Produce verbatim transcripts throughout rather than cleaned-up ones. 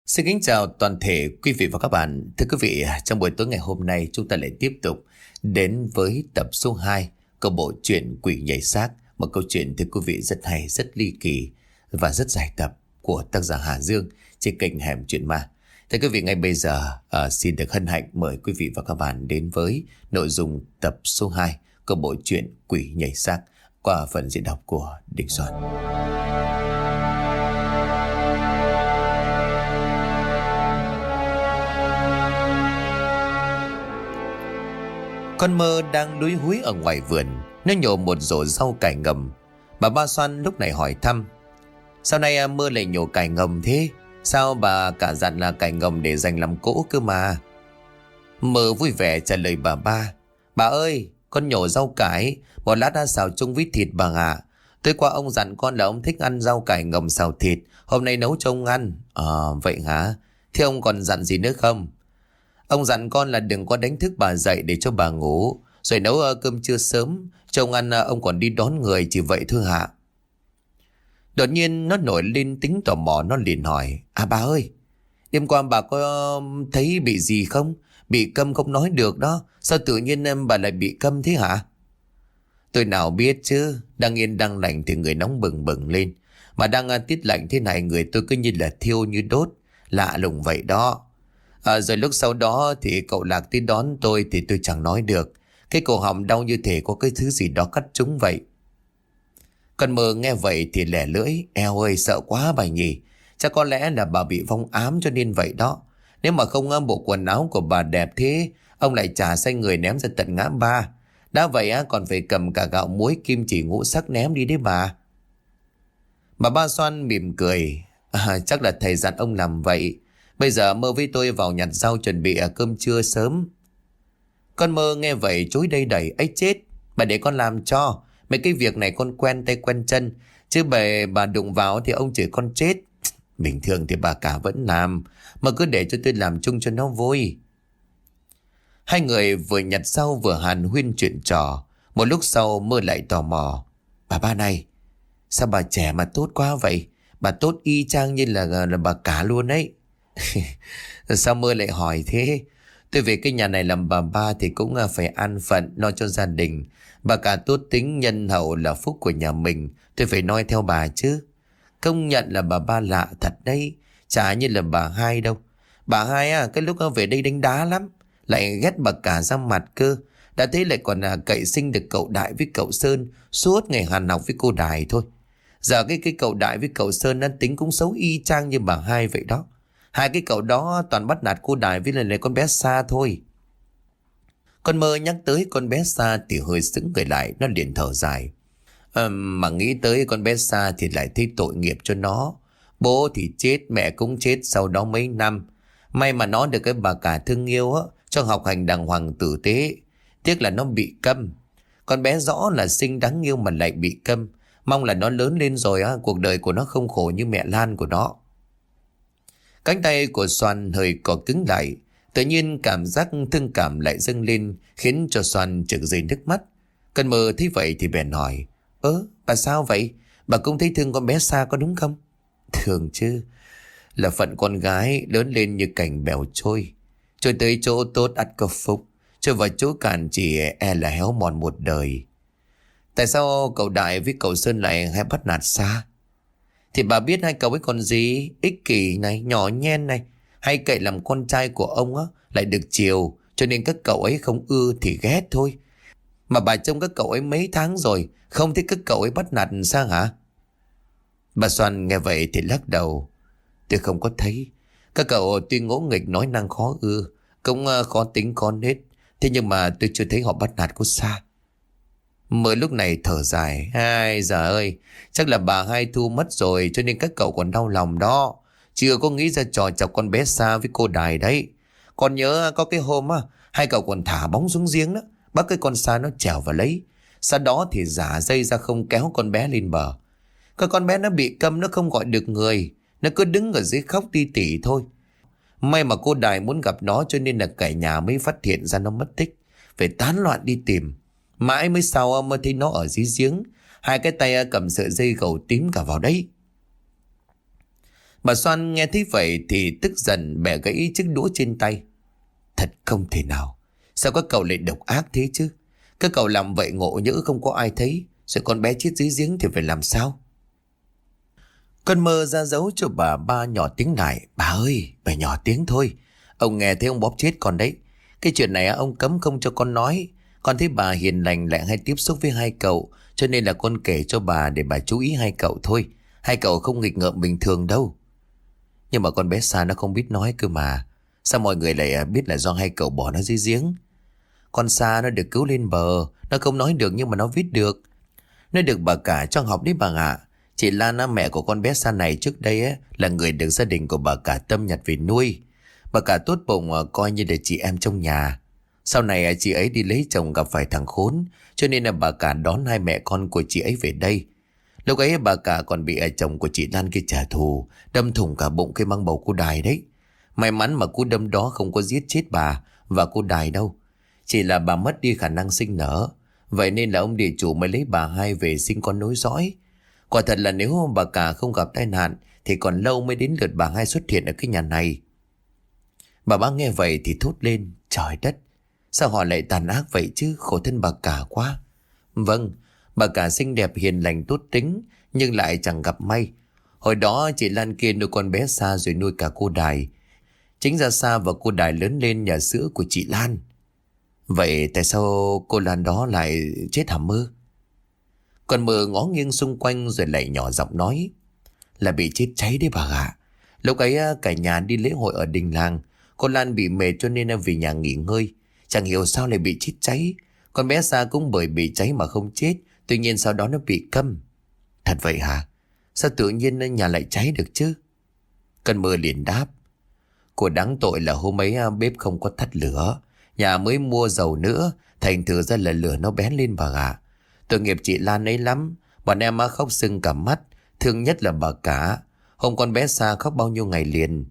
Xin kính chào toàn thể quý vị và các bạn. Thưa quý vị, trong buổi tối ngày hôm nay chúng ta lại tiếp tục đến với tập số hai của bộ truyện Quỷ Nhảy Xác. Một câu chuyện thưa quý vị rất hay, rất ly kỳ và rất dài tập của tác giả Hà Dương trên kênh Hẻm Chuyện Ma. Thưa quý vị, ngay bây giờ uh, xin được hân hạnh mời quý vị và các bạn đến với nội dung tập số hai của bộ truyện Quỷ Nhảy Xác qua phần diễn đọc của Đình Soạn. Con Mơ đang lúi húi ở ngoài vườn, nó nhổ một rổ rau cải ngầm. Bà Ba Xoan lúc này hỏi thăm: "Sao nay Mơ lại nhổ cải ngầm thế? Sao bà cả dặn là cải ngầm để dành làm cỗ cơ mà?" Mơ vui vẻ trả lời bà Ba: "Bà ơi, con nhổ rau cải, một lát đã xào chung với thịt bà ạ. Tối qua ông dặn con là ông thích ăn rau cải ngầm xào thịt, hôm nay nấu cho ông ăn." "Ờ vậy hả? Thế ông còn dặn gì nữa không?" "Ông dặn con là đừng có đánh thức bà dậy để cho bà ngủ, rồi nấu uh, cơm trưa sớm cho ông ăn, uh, ông còn đi đón người, chỉ vậy thôi hả?" Đột nhiên nó nổi lên tính tò mò, nó liền hỏi: "À bà ơi, đêm qua bà có um, thấy bị gì không? Bị câm không nói được đó, sao tự nhiên um, bà lại bị câm thế hả?" "Tôi nào biết chứ, đang yên đang lành thì người nóng bừng bừng lên, mà đang uh, tiết lạnh thế này người tôi cứ như là thiêu như đốt, lạ lùng vậy đó. À, rồi lúc sau đó thì cậu Lạc tới đón tôi thì tôi chẳng nói được. Cái cổ họng đau như thể có cái thứ gì đó cắt trúng vậy." Con Mơ nghe vậy thì lẻ lưỡi: "Eo ơi, sợ quá bà nhỉ. Chắc có lẽ là bà bị vong ám cho nên vậy đó. Nếu mà không bộ quần áo của bà đẹp thế, ông lại trả sai người ném ra tận ngã ba. Đã vậy á, còn phải cầm cả gạo muối kim chỉ ngũ sắc ném đi đấy bà." Bà Ba Xoan mỉm cười: À, chắc là thầy dặn ông làm vậy. Bây giờ Mơ với tôi vào nhặt rau chuẩn bị cơm trưa sớm. Con Mơ nghe vậy chối đây đẩy: "Ấy chết, bà để con làm cho. Mấy cái việc này con quen tay quen chân, chứ bề bà đụng vào thì ông chửi con chết. Bình thường thì bà cả vẫn làm, mà cứ để cho tôi làm chung cho nó vui." Hai người vừa nhặt rau vừa hàn huyên chuyện trò. Một lúc sau Mơ lại tò mò: "Bà Ba này, sao bà trẻ mà tốt quá vậy? Bà tốt y chang như là, là bà cả luôn ấy." "Sao Mơ lại hỏi thế? Tôi về cái nhà này làm bà Ba thì cũng phải an phận lo cho gia đình. Bà cả tốt tính nhân hậu là phúc của nhà mình, tôi phải noi theo bà chứ. Công nhận là bà Ba lạ thật đấy, chả như là bà Hai đâu. Bà Hai à, cái lúc về đây đánh đá lắm, lại ghét bà cả ra mặt cơ. Đã thế lại còn à, cậy sinh được cậu Đại với cậu Sơn, suốt ngày hàn học với cô Đài thôi. Giờ cái cái cậu Đại với cậu Sơn nó tính cũng xấu y chang như bà Hai vậy đó. Hai cái cậu đó toàn bắt nạt cô Đài với lại lại con bé Sa thôi." Con Mơ nhắc tới con bé Sa thì hơi sững người lại, nó liền thở dài: à, "Mà nghĩ tới con bé Sa thì lại thấy tội nghiệp cho nó. Bố thì chết, mẹ cũng chết sau đó mấy năm. May mà nó được cái bà cả thương yêu á, cho học hành đàng hoàng tử tế. Tiếc là nó bị câm. Con bé rõ là xinh đáng yêu mà lại bị câm. Mong là nó lớn lên rồi á, cuộc đời của nó không khổ như mẹ Lan của nó." Cánh tay của Xoan hơi co cứng lại. Tự nhiên cảm giác thương cảm lại dâng lên, khiến cho Xoan trực rơi nước mắt. Con Mơ thấy vậy thì bèn hỏi: "Ơ, bà sao vậy? Bà cũng thấy thương con bé Sa có đúng không?" "Thương chứ. Là phận con gái lớn lên như cành bèo trôi. Trôi tới chỗ tốt ắt có phúc, trôi vào chỗ cạn chỉ e là héo mòn một đời. Tại sao cậu Đại với cậu Sơn lại hay bắt nạt Sa? Thì bà biết hai cậu ấy còn gì, ích kỷ này, nhỏ nhen này, hay cậy làm con trai của ông á, lại được chiều, cho nên các cậu ấy không ưa thì ghét thôi. Mà bà trông các cậu ấy mấy tháng rồi, không thấy các cậu ấy bắt nạt Sa hả?" Bà Xoan nghe vậy thì lắc đầu: "Tôi không có thấy. Các cậu tuy ngỗ nghịch nói năng khó ưa, cũng khó tính khó nết, thế nhưng mà tôi chưa thấy họ bắt nạt cô Sa." Mới lúc này thở dài: "Ai giời ơi, chắc là bà Hai Thu mất rồi cho nên các cậu còn đau lòng đó. Chưa có nghĩ ra trò chọc con bé Sa với cô Đài đấy. Còn nhớ có cái hôm á, hai cậu còn thả bóng xuống giếng đó, bắt cái con Sa nó trèo vào lấy. Sau đó thì giả dây ra không kéo con bé lên bờ. Cái con bé nó bị câm, nó không gọi được người, nó cứ đứng ở dưới khóc ti tỉ thôi. May mà cô Đài muốn gặp nó cho nên là cả nhà mới phát hiện ra nó mất tích, phải tán loạn đi tìm. Mãi mới sau mới thấy nó ở dưới giếng, hai cái tay cầm sợi dây gầu tím cả vào đấy." Bà Xoan nghe thấy vậy thì tức giận bẻ gãy chiếc đũa trên tay. Thật không thể nào. Sao các cậu lại độc ác thế chứ? Các cậu làm vậy ngộ nhỡ không có ai thấy, rồi con bé chết dưới giếng thì phải làm sao? Con Mơ ra dấu cho bà ba nhỏ tiếng lại. Bà ơi, bà nhỏ tiếng thôi. Ông nghe thấy ông bóp chết con đấy. Cái chuyện này ông cấm không cho con nói. Con thấy bà hiền lành lại hay tiếp xúc với hai cậu, cho nên là con kể cho bà để bà chú ý hai cậu thôi. Hai cậu không nghịch ngợm bình thường đâu. Nhưng mà con bé Sa nó không biết nói cơ mà. Sao mọi người lại biết là do hai cậu bỏ nó dưới giếng? Con Sa nó được cứu lên bờ. Nó không nói được nhưng mà nó viết được. Nó được bà cả cho học đấy bà ạ. Chị Lan á, mẹ của con bé Sa này trước đây á, là người được gia đình của bà cả Tâm nhặt về nuôi. Bà cả tốt bụng coi như là chị em trong nhà. Sau này chị ấy đi lấy chồng gặp phải thằng khốn, cho nên là bà cả đón hai mẹ con của chị ấy về đây. Lúc ấy bà cả còn bị chồng của chị Lan kia trả thù, đâm thủng cả bụng cái mang bầu cô Đài đấy. May mắn mà cú đâm đó không có giết chết bà và cô Đài đâu. Chỉ là bà mất đi khả năng sinh nở. Vậy nên là ông địa chủ mới lấy bà hai về sinh con nối dõi. Quả thật là nếu bà cả không gặp tai nạn thì còn lâu mới đến lượt bà hai xuất hiện ở cái nhà này. Bà ba nghe vậy thì thốt lên. Trời đất, sao họ lại tàn ác vậy chứ, khổ thân bà cả quá. Vâng, bà cả xinh đẹp hiền lành tốt tính, nhưng lại chẳng gặp may. Hồi đó chị Lan kia nuôi con bé Sa rồi nuôi cả cô Đài. Chính ra Sa và cô Đài lớn lên nhờ sữa của chị Lan. Vậy tại sao cô Lan đó lại chết hả Mơ? Con Mơ ngó nghiêng xung quanh rồi lại nhỏ giọng nói. Là bị chết cháy đấy bà ạ. Lúc ấy cả nhà đi lễ hội ở đình làng. Cô Lan bị mệt cho nên về nhà nghỉ ngơi. Chẳng hiểu sao lại bị chết cháy. Con bé Sa cũng bởi bị cháy mà không chết. Tuy nhiên sau đó nó bị câm. Thật vậy hả? Sao tự nhiên nhà lại cháy được chứ? Con Mơ liền đáp. Cô đáng tội là hôm ấy bếp không có tắt lửa. Nhà mới mua dầu nữa, thành thử ra là lửa nó bén lên bà ạ. Tội nghiệp chị Lan ấy lắm. Bọn em khóc sưng cả mắt. Thương nhất là bà cả. Hôm con bé Sa khóc bao nhiêu ngày liền.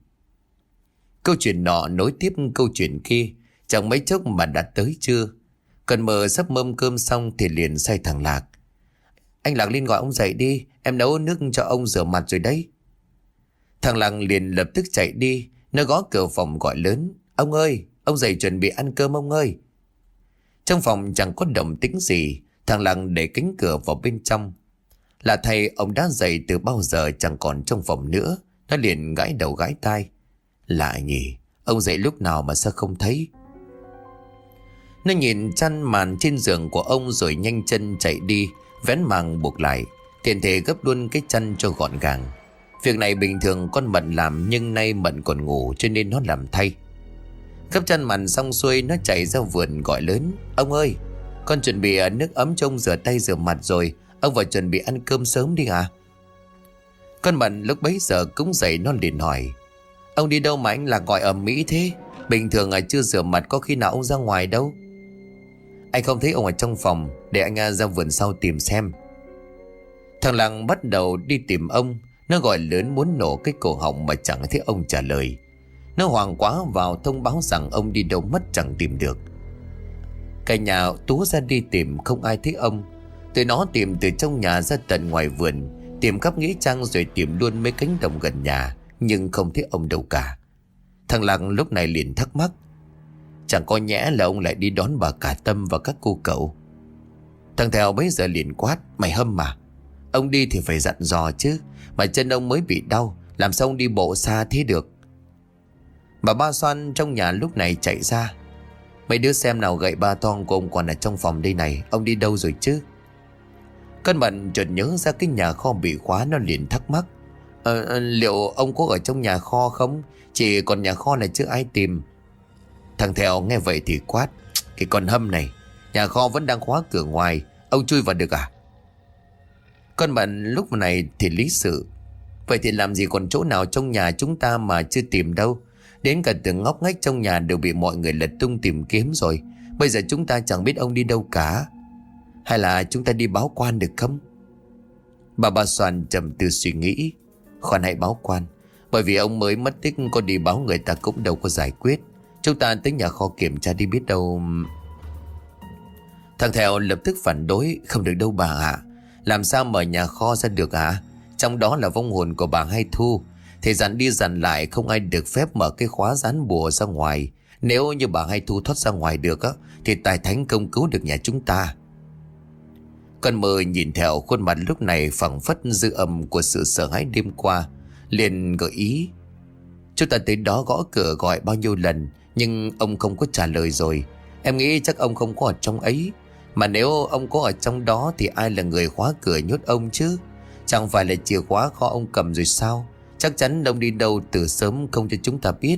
Câu chuyện nọ nối tiếp câu chuyện kia. Chẳng mấy chốc mà đã tới trưa. Cần Mơ sắp mâm cơm xong thì liền sai thằng Lạc. Anh Lạc lên gọi ông dậy đi. Em nấu nước cho ông rửa mặt rồi đấy. Thằng Lạc liền lập tức chạy đi. Nó gõ cửa phòng gọi lớn. Ông ơi, ông dậy chuẩn bị ăn cơm ông ơi. Trong phòng chẳng có động tĩnh gì. Thằng Lạc để cánh cửa vào bên trong. Là thầy ông đã dậy từ bao giờ chẳng còn trong phòng nữa. Nó liền gãi đầu gãi tai. Lạ nhỉ, ông dậy lúc nào mà sao không thấy? Nó nhìn chăn màn trên giường của ông rồi nhanh chân chạy đi, vén màn buộc lại, tiện thể gấp luôn cái chăn cho gọn gàng. Việc này bình thường con Mận làm, nhưng nay Mận còn ngủ cho nên nó làm thay. Gấp chăn màn xong xuôi, nó chạy ra vườn gọi lớn. Ông ơi, con chuẩn bị nước ấm cho ông rửa tay rửa mặt rồi. Ông vào chuẩn bị ăn cơm sớm đi à? Con Mận lúc bấy giờ cũng dậy, nó liền hỏi. Ông đi đâu mà anh Lạc gọi ầm ĩ thế? Bình thường à, chưa rửa mặt có khi nào ông ra ngoài đâu. Anh không thấy ông ở trong phòng, để anh à, ra vườn sau tìm xem. Thằng Lạc bắt đầu đi tìm ông. Nó gọi lớn muốn nổ cái cổ họng mà chẳng thấy ông trả lời. Nó hoảng quá vào thông báo rằng ông đi đâu mất chẳng tìm được. Cả nhà tú ra đi tìm, không ai thấy ông. Tụi nó tìm từ trong nhà ra tận ngoài vườn, tìm khắp nghĩa trang rồi tìm luôn mấy cánh đồng gần nhà, nhưng không thấy ông đâu cả. Thằng Lạc lúc này liền thắc mắc. Chẳng có nhẽ là ông lại đi đón bà cả Tâm và các cô cậu? Thằng Thèo bấy giờ liền quát. Mày hâm mà. Ông đi thì phải dặn dò chứ. Mà chân ông mới bị đau, làm sao ông đi bộ xa thế được? Bà Ba Xoan trong nhà lúc này chạy ra. Mấy đứa xem nào, gậy ba toang của ông còn ở trong phòng đây này. Ông đi đâu rồi chứ? Con Mận chợt nhớ ra cái nhà kho bị khóa, nó liền thắc mắc. Ờ, liệu ông có ở trong nhà kho không? Chỉ còn nhà kho này chứ ai tìm. Thằng Thèo nghe vậy thì quát. Cái con hâm này, nhà kho vẫn đang khóa cửa ngoài, ông chui vào được à? Con Mận lúc này thì lý sự. Vậy thì làm gì còn chỗ nào trong nhà chúng ta mà chưa tìm đâu? Đến cả từng ngóc ngách trong nhà đều bị mọi người lật tung tìm kiếm rồi. Bây giờ chúng ta chẳng biết ông đi đâu cả. Hay là chúng ta đi báo quan được không? Bà Ba Xoan trầm tư suy nghĩ. Khoan, hãy báo quan. Bởi vì ông mới mất tích, có đi báo người ta cũng đâu có giải quyết. Chúng ta tới nhà kho kiểm tra đi, biết đâu. Thằng Thèo lập tức phản đối. Không được đâu bà ạ. Làm sao mở nhà kho ra được ạ? Trong đó là vong hồn của bà Hai Thu. Thầy dặn đi dặn lại không ai được phép mở cái khóa dán bùa ra ngoài. Nếu như bà Hai Thu thoát ra ngoài được á, thì tài thánh không cứu được nhà chúng ta. Con mơ nhìn theo khuôn mặt lúc này phảng phất dư âm của sự sợ hãi đêm qua, liền gợi ý: chúng ta tới đó gõ cửa gọi bao nhiêu lần, nhưng ông không có trả lời rồi. Em nghĩ chắc ông không có ở trong ấy. Mà nếu ông có ở trong đó thì ai là người khóa cửa nhốt ông chứ? Chẳng phải là chìa khóa kho ông cầm rồi sao? Chắc chắn ông đi đâu từ sớm không cho chúng ta biết.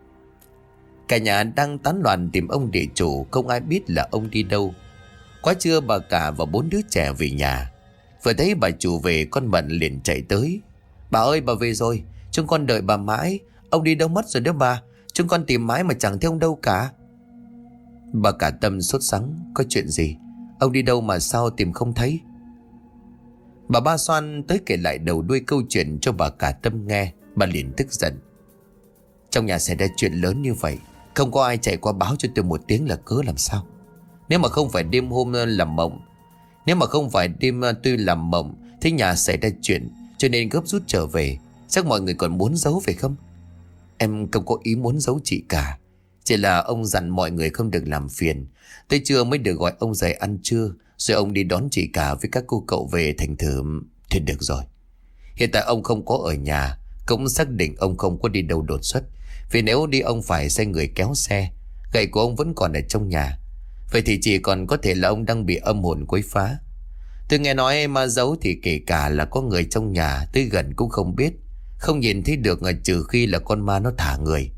Cả nhà đang tán loạn tìm ông địa chủ, không ai biết là ông đi đâu. Quá trưa bà cả và bốn đứa trẻ về nhà. Vừa thấy bà chủ về, con Mận liền chạy tới: bà ơi, bà về rồi. Chúng con đợi bà mãi. Ông đi đâu mất rồi đó bà? Chúng con tìm mãi mà chẳng thấy ông đâu cả. Bà cả Tâm sốt sắng: có chuyện gì? Ông đi đâu mà sao tìm không thấy? Bà Ba Xoan tới kể lại đầu đuôi câu chuyện cho bà cả Tâm nghe. Bà liền tức giận: trong nhà xảy ra chuyện lớn như vậy, không có ai chạy qua báo cho tôi một tiếng là cớ làm sao? Nếu mà không phải đêm hôm làm mộng Nếu mà không phải đêm tôi làm mộng Thế nhà xảy ra chuyện cho nên gấp rút trở về, chắc mọi người còn muốn giấu phải không? Em không có ý muốn giấu chị cả. Chỉ là ông dặn mọi người không được làm phiền. Tới trưa mới được gọi ông dậy ăn trưa, rồi ông đi đón chị cả với các cô cậu về thành thử. Thì được rồi. Hiện tại ông không có ở nhà, cũng xác định ông không có đi đâu đột xuất. Vì nếu đi ông phải sai người kéo xe. Gậy của ông vẫn còn ở trong nhà. Vậy thì chỉ còn có thể là ông đang bị âm hồn quấy phá. Tôi nghe nói ma giấu thì kể cả là có người trong nhà tới gần cũng không biết, không nhìn thấy được, trừ khi là con ma nó thả người.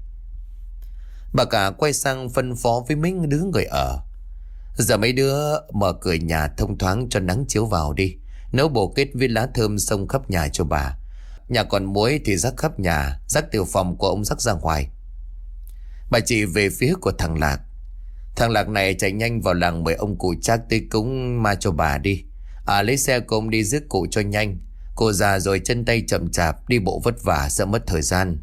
Bà cả quay sang phân phó với mấy đứa người ở: giờ mấy đứa mở cửa nhà thông thoáng cho nắng chiếu vào đi. Nấu bồ kết với lá thơm xông khắp nhà cho bà. Nhà còn muối thì rắc khắp nhà, rắc từ phòng của ông rắc ra ngoài. Bà chỉ về phía của thằng Lạc: thằng Lạc này chạy nhanh vào làng mời ông cụ Trác tới cúng ma cho bà đi. À, lấy xe của ông đi rước cụ cho nhanh. Cô già rồi, chân tay chậm chạp, đi bộ vất vả sợ mất thời gian.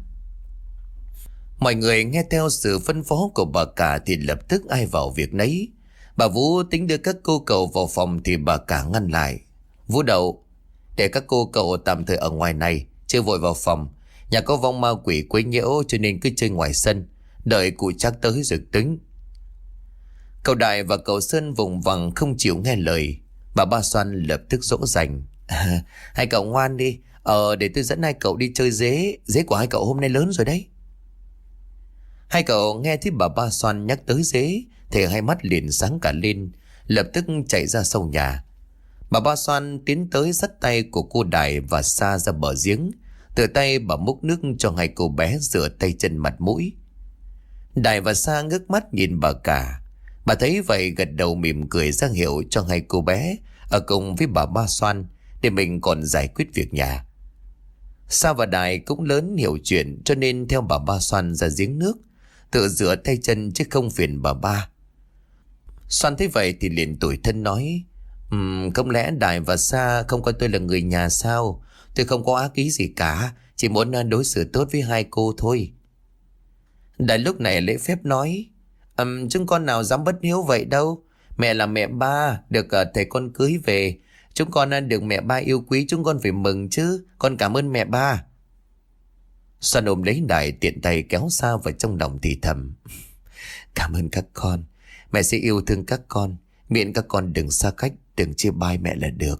Mọi người nghe theo sự phân phó của bà cả thì lập tức ai vào việc nấy. Bà Vũ tính đưa các cô cậu vào phòng thì bà cả ngăn lại: Vũ Đậu, để các cô cậu tạm thời ở ngoài này, chưa vội vào phòng. Nhà có vong ma quỷ quấy nhiễu cho nên cứ chơi ngoài sân, đợi cụ Trác tới rồi tính. Cậu Đại và cậu Sơn vùng vằng không chịu nghe lời. Bà Ba Xoan lập tức dỗ dành: à, hai cậu ngoan đi. Ờ để tôi dẫn hai cậu đi chơi dế. Dế của hai cậu hôm nay lớn rồi đấy. Hai cậu nghe thấy bà Ba Xoan nhắc tới dế thì hai mắt liền sáng cả lên, lập tức chạy ra sau nhà. Bà Ba Xoan tiến tới dắt tay của cô Đại và Sa ra bờ giếng. Từ tay bà múc nước cho hai cô bé rửa tay chân mặt mũi. Đại và Sa ngước mắt nhìn bà cả. Bà thấy vậy gật đầu mỉm cười ra hiệu cho hai cô bé ở cùng với bà Ba Xoan để mình còn giải quyết việc nhà. Sa và Đại cũng lớn hiểu chuyện cho nên theo bà Ba Xoan ra giếng nước, tự rửa tay chân chứ không phiền bà Ba. Xoan thấy vậy thì liền tủi thân nói: um, không lẽ Đại và Sa không coi tôi là người nhà sao? Tôi không có ác ý gì cả, chỉ muốn đối xử tốt với hai cô thôi. Đại lúc này lễ phép nói: Um, chúng con nào dám bất hiếu vậy đâu. Mẹ là mẹ ba, được uh, thầy con cưới về. Chúng con uh, được mẹ ba yêu quý, chúng con phải mừng chứ. Con cảm ơn mẹ ba. Xoan ôm lấy Đại, tiện tay kéo Sa vào trong lòng thì thầm: cảm ơn các con. Mẹ sẽ yêu thương các con, miễn các con đừng xa cách, đừng chia bai mẹ là được.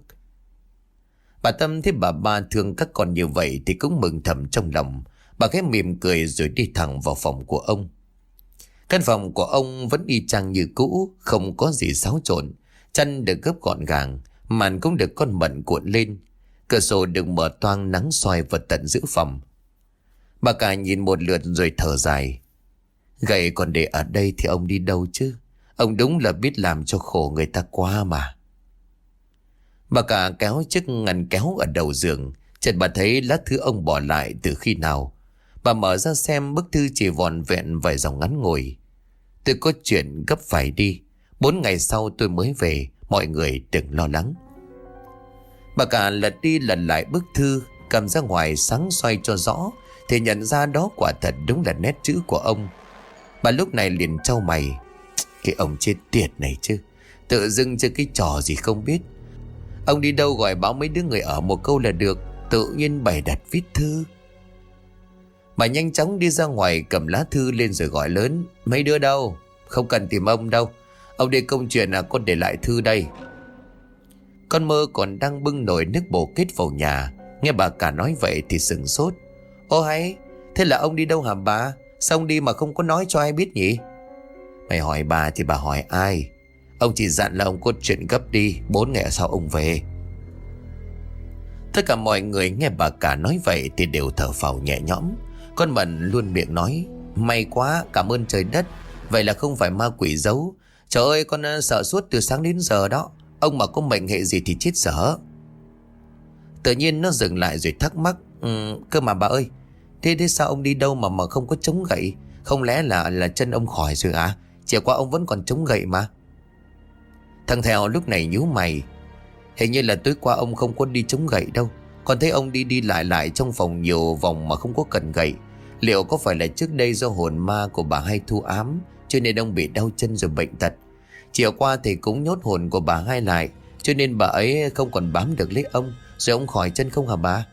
Bà Tâm thấy bà Ba thương các con như vậy thì cũng mừng thầm trong lòng. Bà khẽ mỉm cười rồi đi thẳng vào phòng của ông. Căn phòng của ông vẫn y chang như cũ, không có gì xáo trộn. Chăn được gấp gọn gàng, màn cũng được con Mận cuộn lên. Cửa sổ được mở toang, nắng soi vào tận giữa phòng. Bà cả nhìn một lượt rồi thở dài: gậy còn để ở đây thì ông đi đâu chứ? Ông đúng là biết làm cho khổ người ta quá mà. Bà cả kéo chiếc ngăn kéo ở đầu giường, chợt bà thấy lá thư ông bỏ lại từ khi nào. Bà mở ra xem, bức thư chỉ vòn vẹn vài dòng ngắn ngủi: tôi có chuyện gấp phải đi, bốn ngày sau tôi mới về, mọi người đừng lo lắng. Bà cả lật đi lật lại bức thư, cầm ra ngoài sáng xoay cho rõ thì nhận ra đó quả thật đúng là nét chữ của ông. Bà lúc này liền trao mày: cái ông chết tiệt này chứ, tự dưng chơi cái trò gì không biết. Ông đi đâu gọi báo mấy đứa người ở một câu là được, tự nhiên bày đặt viết thư. Bà nhanh chóng đi ra ngoài cầm lá thư lên rồi gọi lớn: Mấy đứa đâu? Không cần tìm ông đâu, ông đi công chuyện là con để lại thư đây. Con Mơ còn đang bưng nồi nước bổ kết vào nhà, nghe bà cả nói vậy thì sửng sốt. Ô hay, thế là ông đi đâu hả bà? Sao ông đi mà không có nói cho ai biết nhỉ? Mày hỏi bà thì bà hỏi ai? Ông chỉ dặn là ông có chuyện gấp đi, bốn ngày sau ông về. Tất cả mọi người nghe bà cả nói vậy thì đều thở phào nhẹ nhõm. Con Mận luôn miệng nói: May quá, cảm ơn trời đất. Vậy là không phải ma quỷ giấu. Trời ơi, con sợ suốt từ sáng đến giờ đó. Ông mà có mệnh hệ gì thì chết dở. Tự nhiên nó dừng lại rồi thắc mắc: ừ, Cơ mà bà ơi, Thế thế sao ông đi đâu mà mà không có chống gậy? Không lẽ là là chân ông khỏi rồi à? Chiều qua ông vẫn còn chống gậy mà. Thằng Thèo lúc này nhíu mày: Hình như là tối qua ông không có đi chống gậy đâu. Còn thấy ông đi đi lại lại trong phòng nhiều vòng mà không có cần gậy. Liệu có phải là trước đây do hồn ma của bà Hai thu ám, cho nên ông bị đau chân rồi bệnh tật? Chiều qua thì cũng nhốt hồn của bà Hai lại, cho nên bà ấy không còn bám được lấy ông, rồi ông khỏi chân không hả bà?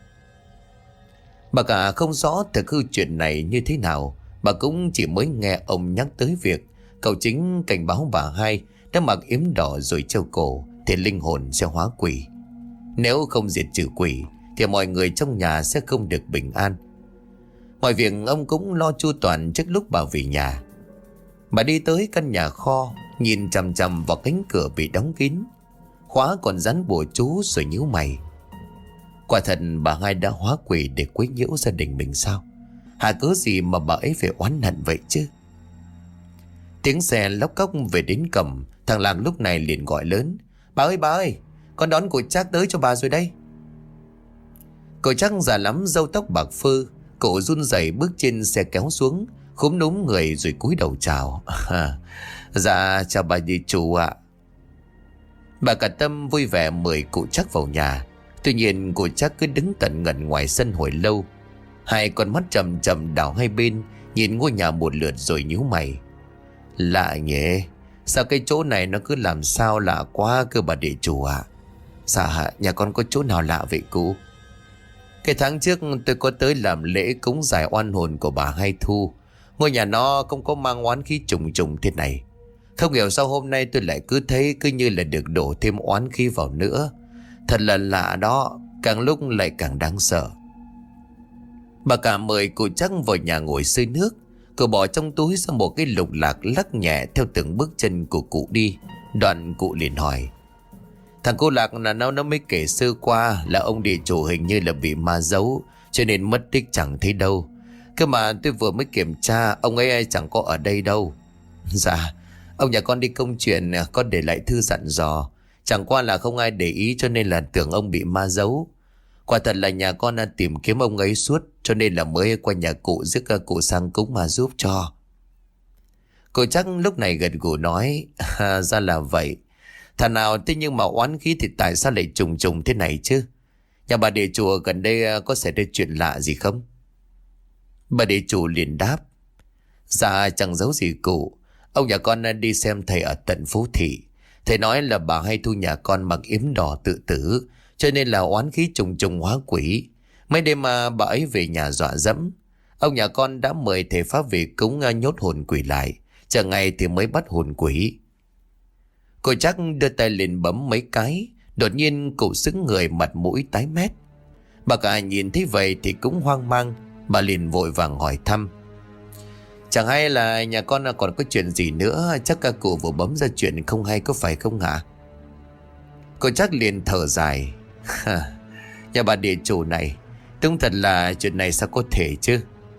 Bà cả không rõ thực hư chuyện này như thế nào. Bà cũng chỉ mới nghe ông nhắc tới việc cậu chính cảnh báo bà Hai đã mặc yếm đỏ rồi treo cổ thì linh hồn sẽ hóa quỷ. Nếu không diệt trừ quỷ thì mọi người trong nhà sẽ không được bình an. Mọi việc ông cũng lo chu toàn trước lúc bà về nhà. Bà đi tới căn nhà kho, nhìn chằm chằm vào cánh cửa bị đóng kín, khóa còn dán bùa chú rồi nhíu mày. Quả thật bà Hai đã hóa quỷ để quấy nhiễu gia đình mình sao? Hả cớ gì mà bà ấy phải oán hận vậy chứ? Tiếng xe lóc cóc về đến cổng. Thằng Lạc lúc này liền gọi lớn: Bà ơi bà ơi, con đón cô Trác tới cho bà rồi đây. Cô Trác già lắm, râu tóc bạc phơ. Cậu run rẩy bước trên xe kéo xuống, khúm núm người rồi cúi đầu chào. Dạ chào bà địa chủ ạ. Bà cả Tâm vui vẻ mời cụ Trác vào nhà. Tuy nhiên cụ Trác cứ đứng tận ngần ngoài sân hồi lâu. Hai con mắt trầm trầm đảo hai bên, nhìn ngôi nhà một lượt rồi nhíu mày. Lạ nhỉ, sao cái chỗ này nó cứ làm sao lạ quá cơ bà địa chủ ạ? Dạ nhà con có chỗ nào lạ vậy cụ? Cái tháng trước tôi có tới làm lễ cúng giải oan hồn của bà Hai Thu. Ngôi nhà nó không có mang oán khí trùng trùng thế này. Không hiểu sao hôm nay tôi lại cứ thấy cứ như là được đổ thêm oán khí vào nữa. Thật là lạ đó, càng lúc lại càng đáng sợ. Bà cả mời cụ Trác vào nhà ngồi sơi nước. Cậu bỏ trong túi ra một cái lục lạc lắc nhẹ theo từng bước chân của cụ đi. Đoạn cụ liền hỏi: Thằng cô Lạc là nó nó mới kể sơ qua là ông địa chủ hình như là bị ma giấu, cho nên mất tích chẳng thấy đâu. Cơ mà tôi vừa mới kiểm tra, ông ấy chẳng có ở đây đâu. Dạ, ông nhà con đi công chuyện, con để lại thư dặn dò. Chẳng qua là không ai để ý cho nên là tưởng ông bị ma giấu. Quả thật là nhà con đã tìm kiếm ông ấy suốt, cho nên là mới qua nhà cụ giúp cụ sang cúng mà giúp cho. Cô Trác lúc này gật gù nói: à, ra là vậy. Thằng nào thế nhưng mà oán khí thì tại sao lại trùng trùng thế này chứ? Nhà bà địa chủ gần đây có xảy ra chuyện lạ gì không? Bà địa chủ liền đáp: Dạ chẳng giấu gì cụ. Ông nhà con đi xem thầy ở tận phố thị. Thầy nói là bà Hai Thu nhà con mặc yếm đỏ tự tử, cho nên là oán khí trùng trùng hóa quỷ. Mấy đêm mà bà ấy về nhà dọa dẫm. Ông nhà con đã mời thầy pháp về cúng nhốt hồn quỷ lại. Chờ ngày thì mới bắt hồn quỷ. Cô Trác đưa tay lên bấm mấy cái. Đột nhiên cụ sững người, mặt mũi tái mét. Bà cả nhìn thấy vậy thì cũng hoang mang. Bà liền vội vàng hỏi thăm: Chẳng hay là nhà con còn có chuyện gì nữa? Chắc cả cụ vừa bấm ra chuyện không hay có phải không hả? Cô Trác liền thở dài: Nhà bà địa chủ này, đúng thật là chuyện này sao có thể chứ?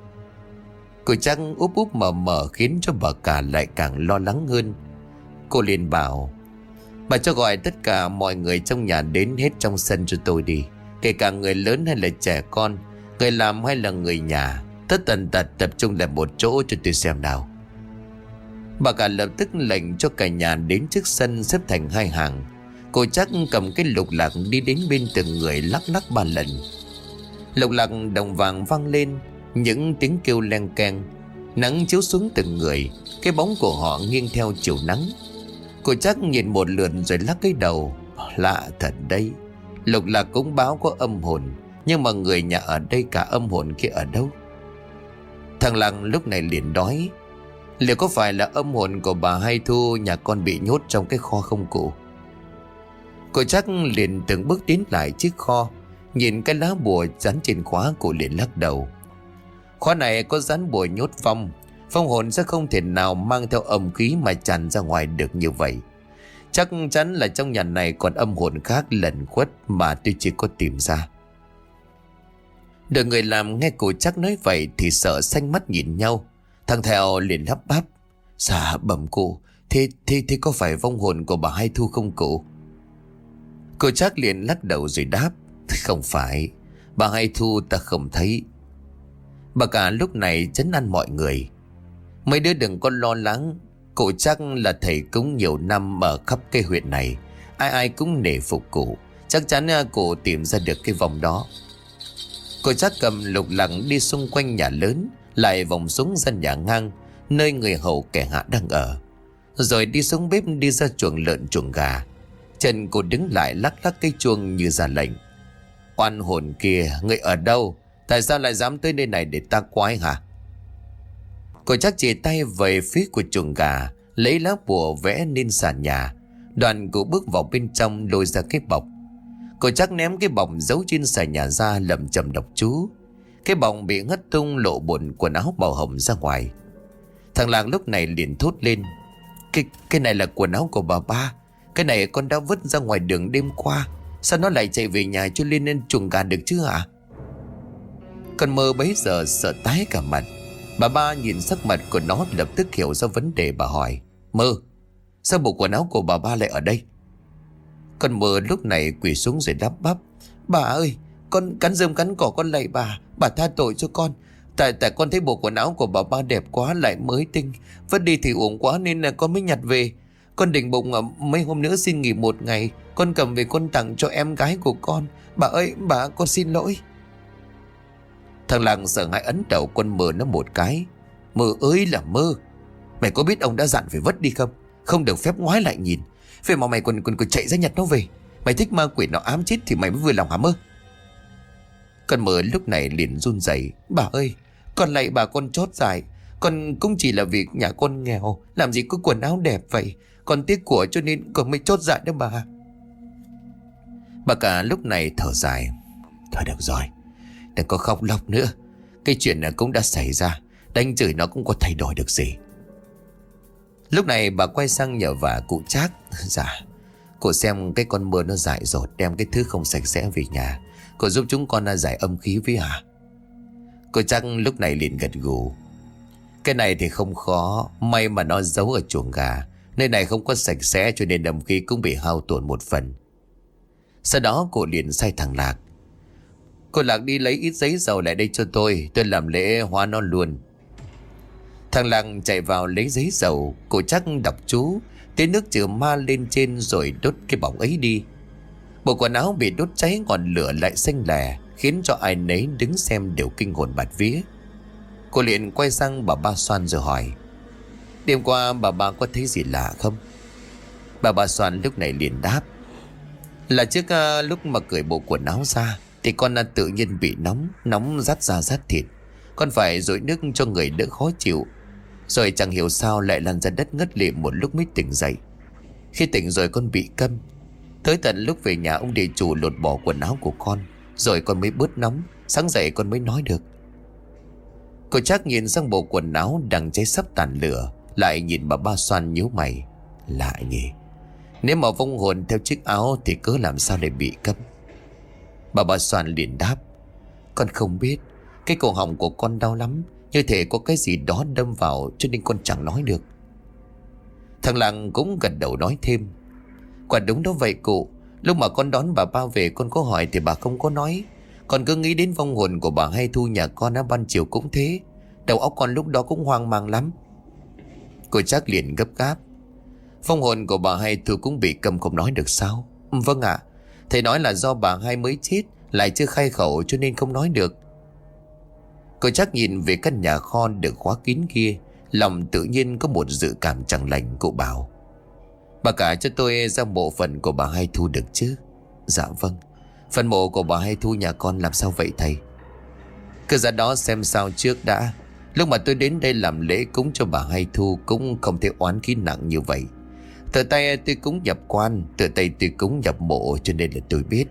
Cô Trác úp úp mở mở khiến cho bà cả lại càng lo lắng hơn. Cô liền bảo: Bà cho gọi tất cả mọi người trong nhà đến hết trong sân cho tôi đi. Kể cả người lớn hay là trẻ con, người làm hay là người nhà, tất tần tật tập trung lại một chỗ cho tôi xem nào. Bà cả lập tức lệnh cho cả nhà đến trước sân xếp thành hai hàng. Cô Trác cầm cái lục lạc đi đến bên từng người lắc lắc ba lần. Lục lạc đồng vàng vang lên, những tiếng kêu len keng. Nắng chiếu xuống từng người, cái bóng của họ nghiêng theo chiều nắng. Cô Trác nhìn một lượt rồi lắc cái đầu: Lạ thật đấy, lục lạc cũng báo có âm hồn, nhưng mà người nhà ở đây cả âm hồn kia ở đâu? Thằng Lăng lúc này liền đói. Liệu có phải là âm hồn của bà Hai Thu nhà con bị nhốt trong cái kho không cụ? Cô chắc liền từng bước tiến lại chiếc kho, nhìn cái lá bùa dán trên khóa, cô liền lắc đầu. Khóa này có dán bùa nhốt vong, phong hồn sẽ không thể nào mang theo âm khí mà tràn ra ngoài được như vậy. Chắc chắn là trong nhà này còn âm hồn khác lẩn khuất mà tôi chỉ có tìm ra. Đợi người làm nghe cô chắc nói vậy thì sợ xanh mắt nhìn nhau. Thằng Thèo liền lắp bắp: Dạ bẩm cụ, thế, thế, thế có phải vong hồn của bà Hai Thu không cụ? Cô chắc liền lắc đầu rồi đáp: Không phải, bà Hai Thu ta không thấy. Bà cả lúc này trấn an mọi người: Mấy đứa đừng có lo lắng, cụ chắc là thầy cúng nhiều năm ở khắp cái huyện này, ai ai cũng nể phục cụ, chắc chắn cụ tìm ra được cái vòng đó. Cô chắc cầm lục lẳng đi xung quanh nhà lớn, lại vòng xuống gian nhà ngang nơi người hầu kẻ hạ đang ở, rồi đi xuống bếp đi ra chuồng lợn chuồng gà. Chân cô đứng lại lắc lắc cây chuông như ra lệnh: Oan hồn kia, ngươi ở đâu? Tại sao lại dám tới nơi này để ta quái hả? Cô chắc chỉ tay về phía của chuồng gà, lấy lá bùa vẽ lên sàn nhà. Đoàn cô bước vào bên trong lôi ra cái bọc. Cô chắc ném cái bọc giấu trên sàn nhà ra, lẩm chẩm đọc chú. Cái bọc bị hất tung, lộ bộ quần áo màu hồng ra ngoài. Thằng Làng lúc này liền thốt lên: Cái cái này là quần áo của bà ba. Cái này con đã vứt ra ngoài đường đêm qua, sao nó lại chạy về nhà cho lên lên chuồng gà được chứ hả? Con Mơ bấy giờ sợ tái cả mặt. Bà ba nhìn sắc mặt của nó lập tức hiểu ra vấn đề. Bà hỏi: Mơ, sao bộ quần áo của bà ba lại ở đây? Con Mơ lúc này quỳ xuống rồi đáp bắp: Bà ơi, con cắn rơm cắn cỏ, con lạy bà, bà tha tội cho con. Tại tại con thấy bộ quần áo của bà ba đẹp quá, lại mới tinh, vứt đi thì uổng quá nên là con mới nhặt về. Con định bụng ở mấy hôm nữa xin nghỉ một ngày, con cầm về con tặng cho em gái của con. Bà ơi, bà, con xin lỗi. Thằng Làng sợ hãi ấn đầu con Mơ nó một cái: Mơ ơi là Mơ, mày có biết ông đã dặn phải vứt đi không? Không được phép ngoái lại nhìn. Vậy mà mày còn còn, còn chạy ra nhặt nó về. Mày thích ma quỷ nó ám chết thì mày mới vừa lòng hả Mơ? Con Mơ lúc này liền run rẩy: Bà ơi, con lạy bà, con chót dài. Con cũng chỉ là vì nhà con nghèo, làm gì có quần áo đẹp vậy. Con tiếc của cho nên con mới chót dại đó bà. Bà cả lúc này thở dài: Thôi được rồi, đừng có khóc lóc nữa. Cái chuyện này cũng đã xảy ra, đánh chửi nó cũng có thay đổi được gì. Lúc này bà quay sang nhờ vả cụ Trác: Dạ, cụ xem cái con Mơ nó dại dột, đem cái thứ không sạch sẽ về nhà, cụ giúp chúng con giải âm khí với hả? Cụ Trác lúc này liền gật gù: Cái này thì không khó, may mà nó giấu ở chuồng gà, nơi này không có sạch sẽ cho nên âm khí cũng bị hao tổn một phần. Sau đó cụ liền sai thằng Lạc: Cô Lạc đi lấy ít giấy dầu lại đây cho tôi, tôi làm lễ hóa nó luôn. Thằng Lạc chạy vào lấy giấy dầu. Cô chắc đọc chú, tiếng nước trừ ma lên trên rồi đốt cái bóng ấy đi. Bộ quần áo bị đốt cháy, ngọn lửa lại xanh lè, khiến cho ai nấy đứng xem đều kinh hồn bạt vía. Cô liền quay sang bà Ba Xoan rồi hỏi: Đêm qua bà ba có thấy gì lạ không? Bà Ba Xoan lúc này liền đáp: Là trước uh, lúc mà cởi bộ quần áo ra thì con uh, tự nhiên bị nóng, nóng rát da rát thịt. Con phải dội nước cho người đỡ khó chịu, rồi chẳng hiểu sao lại lăn ra đất ngất lịm một lúc mới tỉnh dậy. Khi tỉnh rồi con bị câm. Tới tận lúc về nhà ông địa chủ lột bỏ quần áo của con, rồi con mới bớt nóng, sáng dậy con mới nói được. Cô Trác nhìn sang bộ quần áo đang cháy sắp tàn lửa, lại nhìn bà Ba Xoan nhíu mày: Lạ nhỉ, nếu mà vong hồn theo chiếc áo thì cớ làm sao lại bị câm? Bà Ba Xoan liền đáp: Con không biết, cái cổ họng của con đau lắm, như thể có cái gì đó đâm vào cho nên con chẳng nói được. Thằng Làng cũng gật đầu nói thêm: Quả đúng đó vậy cụ, lúc mà con đón bà ba về con có hỏi thì bà không có nói. Con cứ nghĩ đến vong hồn của bà Hai Thu nhà con á, ban chiều cũng thế. Đầu óc con lúc đó cũng hoang mang lắm. Cô Trác liền gấp gáp: Vong hồn của bà Hai Thu cũng bị câm không nói được sao? Vâng ạ, thầy nói là do bà Hai mới chết, lại chưa khai khẩu cho nên không nói được. Cô Trác nhìn về căn nhà kho được khóa kín kia, lòng tự nhiên có một dự cảm chẳng lành. Cụ bảo: Bà cả cho tôi ra mộ phần của bà Hai Thu được chứ? Dạ vâng. Phần mộ của bà Hai Thu nhà con làm sao vậy thầy? Cứ ra đó xem sao trước đã. Lúc mà tôi đến đây làm lễ cúng cho bà Hai Thu cũng không thể oán khí nặng như vậy. Tự tay tôi cúng nhập quan, tự tay tôi cúng nhập mộ, cho nên là tôi biết.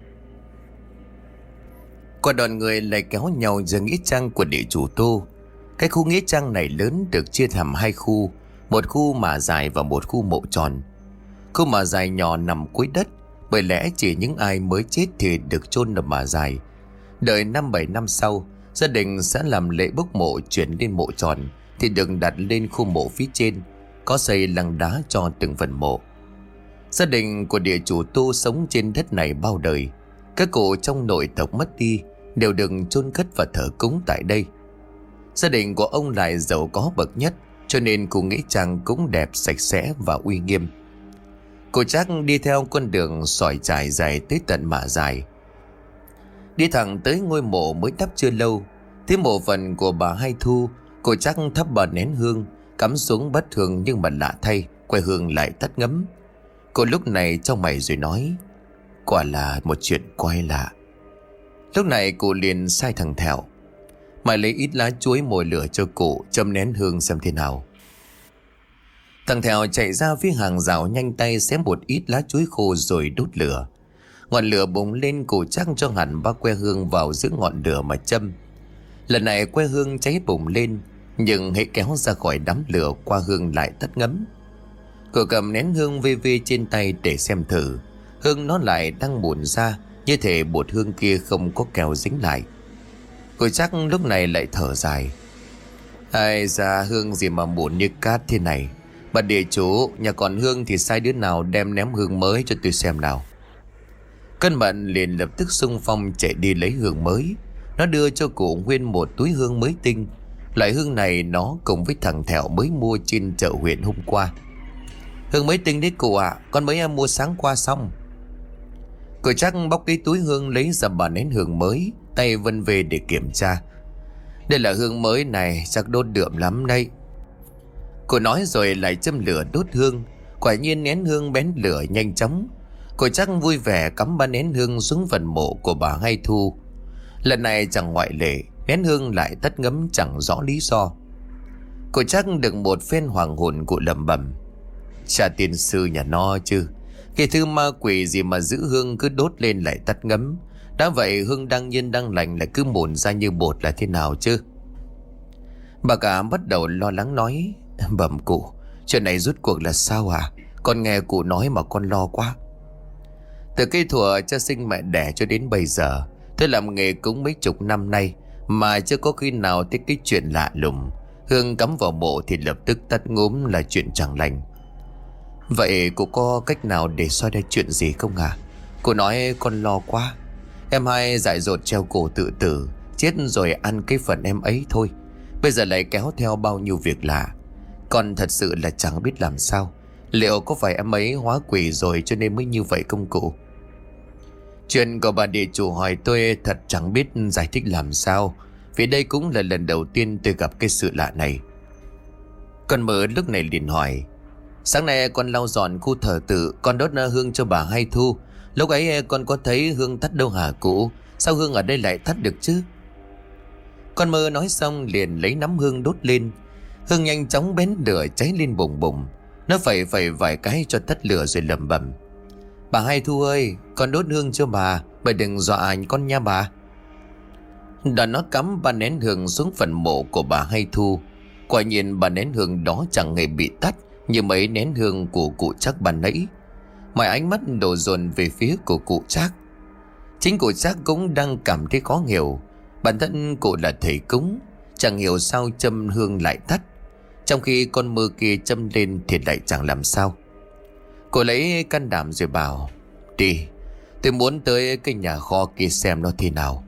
Qua đoàn người lại kéo nhau ra nghĩa trang của địa chủ Tô. Cái khu nghĩa trang này lớn, được chia làm hai khu, một khu mả dài và một khu mộ tròn. Khu mả dài nhỏ nằm cuối đất, bởi lẽ chỉ những ai mới chết thì được chôn ở mả dài. Đợi năm bảy năm sau, gia đình sẽ làm lễ bốc mộ chuyển lên mộ tròn thì được đặt lên khu mộ phía trên, có xây lăng đá cho từng phần mộ. Gia đình của địa chủ Tô sống trên đất này bao đời. Các cụ trong nội tộc mất đi đều được chôn cất và thờ cúng tại đây. Gia đình của ông lại giàu có bậc nhất, cho nên khu nghĩa trang cũng đẹp, sạch sẽ và uy nghiêm. Cô Trác đi theo con đường sỏi trải dài tới tận mả dài, đi thẳng tới ngôi mộ mới đắp chưa lâu. Thấy mộ phần của bà Hai Thu, cô Trác thắp bà nén hương, cắm xuống bát hương, nhưng mà lạ thay, que hương lại tắt ngấm. Cô lúc này trong mày rồi nói: quả là một chuyện quái lạ. Lúc này cụ liền sai thằng Thẹo: mày lấy ít lá chuối mồi lửa cho cụ, châm nén hương xem thế nào. Thằng Thẹo chạy ra phía hàng rào, nhanh tay xé một ít lá chuối khô rồi đốt lửa. Ngọn lửa bùng lên, cụ Trác cho hẳn ba que hương vào giữa ngọn lửa mà châm. Lần này que hương cháy bùng lên, nhưng hễ kéo ra khỏi đám lửa, qua hương lại tắt ngấm. Cụ cầm nén hương vê vê trên tay để xem thử, hương nó lại đang bùn ra, như thể bột hương kia không có keo dính lại. Cụ Trác lúc này lại thở dài: ai da, hương gì mà bùn như cát thế này. Bà địa chủ, nhà còn hương thì sai đứa nào đem ném hương mới cho tôi xem nào. Cân Mận liền lập tức xung phong chạy đi lấy hương mới. Nó đưa cho cụ Nguyên một túi hương mới tinh. Loại hương này nó cùng với thằng Thẹo mới mua trên chợ huyện hôm qua. Hương mới tinh đấy cụ ạ, à, con mới mua sáng qua xong. Cụ Trác bóc cái túi hương lấy ra bà nén hương mới, tay vân về để kiểm tra. Đây là hương mới này, chắc đốt đượm lắm đây. Cô nói rồi lại châm lửa đốt hương. Quả nhiên nén hương bén lửa nhanh chóng. Cô Trác vui vẻ cắm ba nén hương xuống phần mộ của bà Hai Thu. Lần này chẳng ngoại lệ, nén hương lại tắt ngấm chẳng rõ lý do. Cô Trác được một phen hoàng hồn, cụ lẩm bẩm: cha tiên sư nhà nó chứ, cái thứ ma quỷ gì mà giữ hương cứ đốt lên lại tắt ngấm. Đã vậy hương đang nhiên đang lành lại cứ mồn ra như bột là thế nào chứ? Bà cả bắt đầu lo lắng nói: bẩm cụ, chuyện này rốt cuộc là sao à? Con nghe cụ nói mà con lo quá. Từ cái thuở cha sinh mẹ đẻ cho đến bây giờ, tôi làm nghề cũng mấy chục năm nay mà chưa có khi nào thấy cái chuyện lạ lùng. Hương cắm vào mộ thì lập tức tắt ngúm là chuyện chẳng lành. Vậy cụ có cách nào để xoay đây chuyện gì không à? Cụ nói con lo quá. Em hai dại dột treo cổ tự tử, chết rồi ăn cái phần em ấy thôi. Bây giờ lại kéo theo bao nhiêu việc lạ. Con thật sự là chẳng biết làm sao. Liệu có phải em ấy hóa quỷ rồi cho nên mới như vậy không cụ? Chuyện của bà địa chủ hỏi tôi thật chẳng biết giải thích làm sao, vì đây cũng là lần đầu tiên tôi gặp cái sự lạ này. Con Mơ lúc này liền hỏi: sáng nay con lau dọn khu thờ tự, con đốt hương cho bà Hai Thu. Lúc ấy con có thấy hương tắt đâu hả cụ? Sao hương ở đây lại tắt được chứ? Con Mơ nói xong liền lấy nắm hương đốt lên. Hương nhanh chóng bén lửa cháy lên bùng bùng. Nó phẩy phẩy vài cái cho tắt lửa rồi lẩm bẩm: bà Hai Thu ơi, con đốt hương cho bà, bà đừng dọa anh con nha bà. Đoạn nó cắm ba nén hương xuống phần mộ của bà Hai Thu. Quả nhiên ba nén hương đó chẳng hề bị tắt như mấy nén hương của cụ Trác ban nãy. Mọi ánh mắt đổ dồn về phía của cụ Trác. Chính cụ Trác cũng đang cảm thấy khó hiểu. Bản thân cụ là thầy cúng, chẳng hiểu sao châm hương lại tắt, trong khi con Mơ kia châm lên thì lại chẳng làm sao. Cô lấy can đảm rồi bảo: đi, tôi muốn tới cái nhà kho kia xem nó thế nào.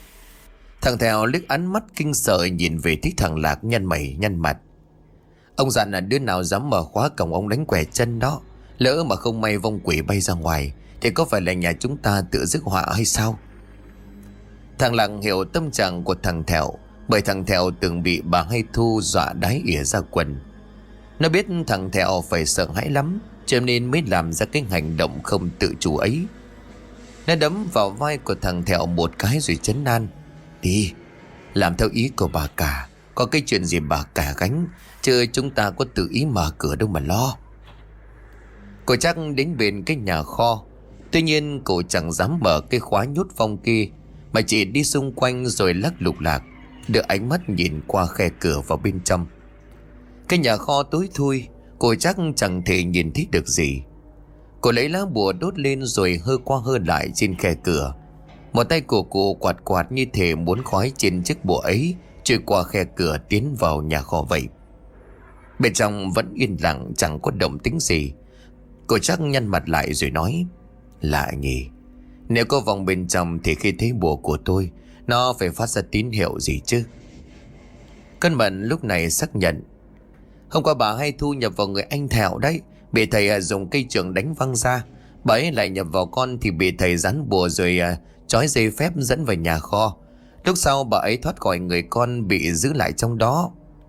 Thằng Thẹo liếc ánh mắt kinh sợ nhìn về thích thằng Lạc, nhăn mày nhăn mặt. Ông dặn là đứa nào dám mở khóa cổng ông đánh quẻ chân đó. Lỡ mà không may vong quỷ bay ra ngoài thì có phải là nhà chúng ta tự rước họa hay sao? Thằng Lạc hiểu tâm trạng của thằng Thẹo, bởi thằng Thẹo từng bị bà Hai Thu dọa đái ỉa ra quần. Nó biết thằng Thẹo phải sợ hãi lắm, cho nên mới làm ra cái hành động không tự chủ ấy. Nó đấm vào vai của thằng Thẹo một cái rồi trấn an: đi, làm theo ý của bà cả, Có cái chuyện gì bà cả gánh, chứ chúng ta có tự ý mở cửa đâu mà lo. Cô chắc đến bên cái nhà kho. Tuy nhiên cô chẳng dám mở cái khóa nhốt phong kia, mà chỉ đi xung quanh rồi lắc lục lạc, đưa ánh mắt nhìn qua khe cửa vào bên trong. Cái nhà kho tối thui, cô chắc chẳng thể nhìn thấy được gì. Cô lấy lá bùa đốt lên rồi hơ qua hơ lại trên khe cửa. Một tay của cô quạt quạt như thể muốn khói trên chiếc bùa ấy trôi qua khe cửa tiến vào nhà kho vậy. Bên trong vẫn yên lặng, chẳng có động tĩnh gì. Cô chắc nhăn mặt lại rồi nói: Lạ nhỉ, nếu có vòng bên trong thì khi thấy bùa của tôi, nó phải phát ra tín hiệu gì chứ? Cân Mận lúc này xác nhận: Hôm qua bà hay thu nhập vào người anh Thẹo đấy, bị thầy dùng cây chưởng đánh văng ra. Bà ấy lại nhập vào con thì bị thầy dán bùa rồi trói dây phép dẫn vào nhà kho. Lúc sau bà ấy thoát khỏi người con, bị giữ lại trong đó.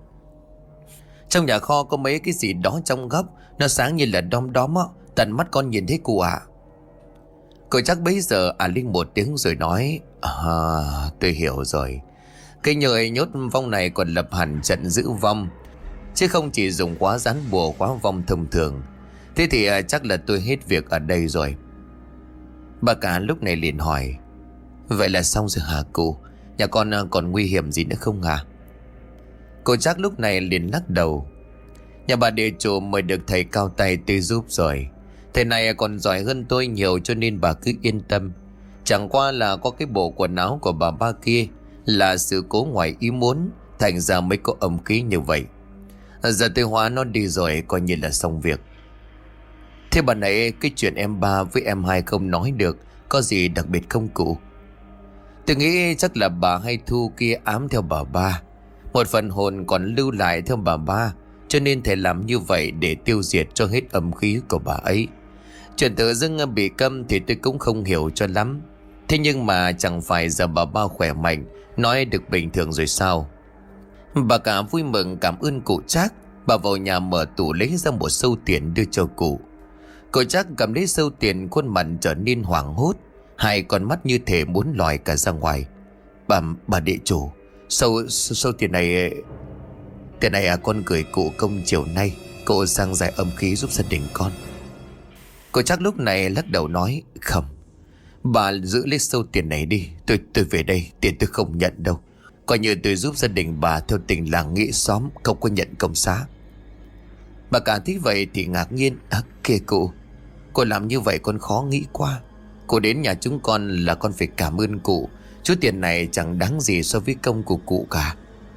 Trong nhà kho có mấy cái gì đó trong góc, nó sáng như là đom đóm á, tận mắt con nhìn thấy cụ ạ. Cô chắc bấy giờ à Linh một tiếng rồi nói: À, tôi hiểu rồi. Cái nhờ nhốt vong này còn lập hẳn trận giữ vong, chứ không chỉ dùng khóa dán bùa khóa vong thông thường. Thế thì à, chắc là tôi hết việc ở đây rồi. Bà cả lúc này liền hỏi: Vậy là xong rồi hả cụ? Nhà con còn nguy hiểm gì nữa không hả? Cô chắc lúc này liền lắc đầu: Nhà bà địa chủ mời được thầy cao tay tới giúp rồi. Thầy này còn giỏi hơn tôi nhiều, cho nên bà cứ yên tâm. Chẳng qua là có cái bộ quần áo của bà ba kia là sự cố ngoài ý muốn, thành ra mới có âm khí như vậy. Giờ tôi hóa nó đi rồi, coi như là xong việc. Thế bà nãy cái chuyện em ba với em hai không nói được, có gì đặc biệt không cụ? Tôi nghĩ chắc là bà hay thu kia ám theo bà ba. Một phần hồn còn lưu lại theo bà ba, cho nên thầy làm như vậy để tiêu diệt cho hết âm khí của bà ấy. Chuyện tự dưng bị câm thì tôi cũng không hiểu cho lắm. Thế nhưng mà chẳng phải giờ bà ba khỏe mạnh, nói được bình thường rồi sao? Bà cả vui mừng cảm ơn cụ Trác. Bà vào nhà mở tủ lấy ra một sâu tiền đưa cho cụ. Cụ Trác cầm lấy sâu tiền, khuôn mặt trở nên hoảng hốt, hai con mắt như thể muốn lòi cả ra ngoài. Bà, bà địa chủ, sâu, sâu, sâu tiền này... Tiền này à, con gửi cụ công chiều nay, cụ sang giải âm khí giúp gia đình con. Cô chắc lúc này lắc đầu nói: Không, bà giữ lấy sâu tiền này đi. Tôi tôi về đây, tiền tôi không nhận đâu. Coi như tôi giúp gia đình bà theo tình làng nghĩa xóm, không có nhận công xá. Bà cả thấy vậy thì ngạc nhiên: À kìa cụ, cô làm như vậy con khó nghĩ quá. Cô đến nhà chúng con là con phải cảm ơn cụ. Chút tiền này chẳng đáng gì so với công của cụ cả.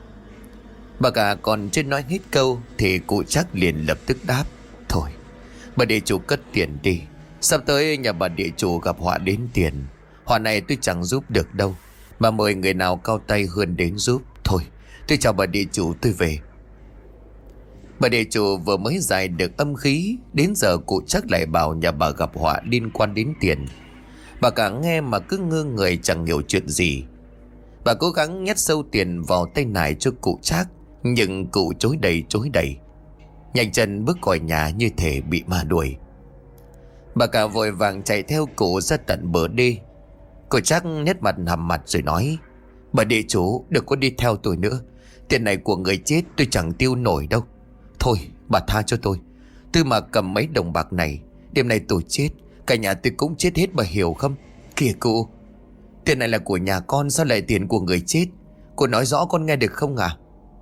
Bà cả còn chưa nói hết câu thì cụ chắc liền lập tức đáp: Thôi, bà địa chủ cất tiền đi. Sắp tới nhà bà địa chủ gặp họa đến tiền. Họa này tôi chẳng giúp được đâu, mà mời người nào cao tay hơn đến giúp. Thôi, tôi chào bà địa chủ, tôi về. Bà địa chủ vừa mới giải được âm khí, đến giờ cụ chắc lại bảo nhà bà gặp họa liên quan đến tiền. Bà cả nghe mà cứ ngơ người chẳng hiểu chuyện gì. Bà cố gắng nhét sâu tiền vào tay nải cho cụ Trác, nhưng cụ chối đầy chối đầy, nhanh chân bước khỏi nhà như thể bị ma đuổi. Bà cả vội vàng chạy theo cụ ra tận bờ đê. Cụ Trác nhếch mặt hầm mặt rồi nói: Bà địa chủ đừng có đi theo tôi nữa. Tiền này của người chết tôi chẳng tiêu nổi đâu. Thôi bà tha cho tôi. Tôi mà cầm mấy đồng bạc này, đêm nay tôi chết, cả nhà tôi cũng chết hết, bà hiểu không? Kìa cụ, tiền này là của nhà con, sao lại tiền của người chết? Cô nói rõ con nghe được không à?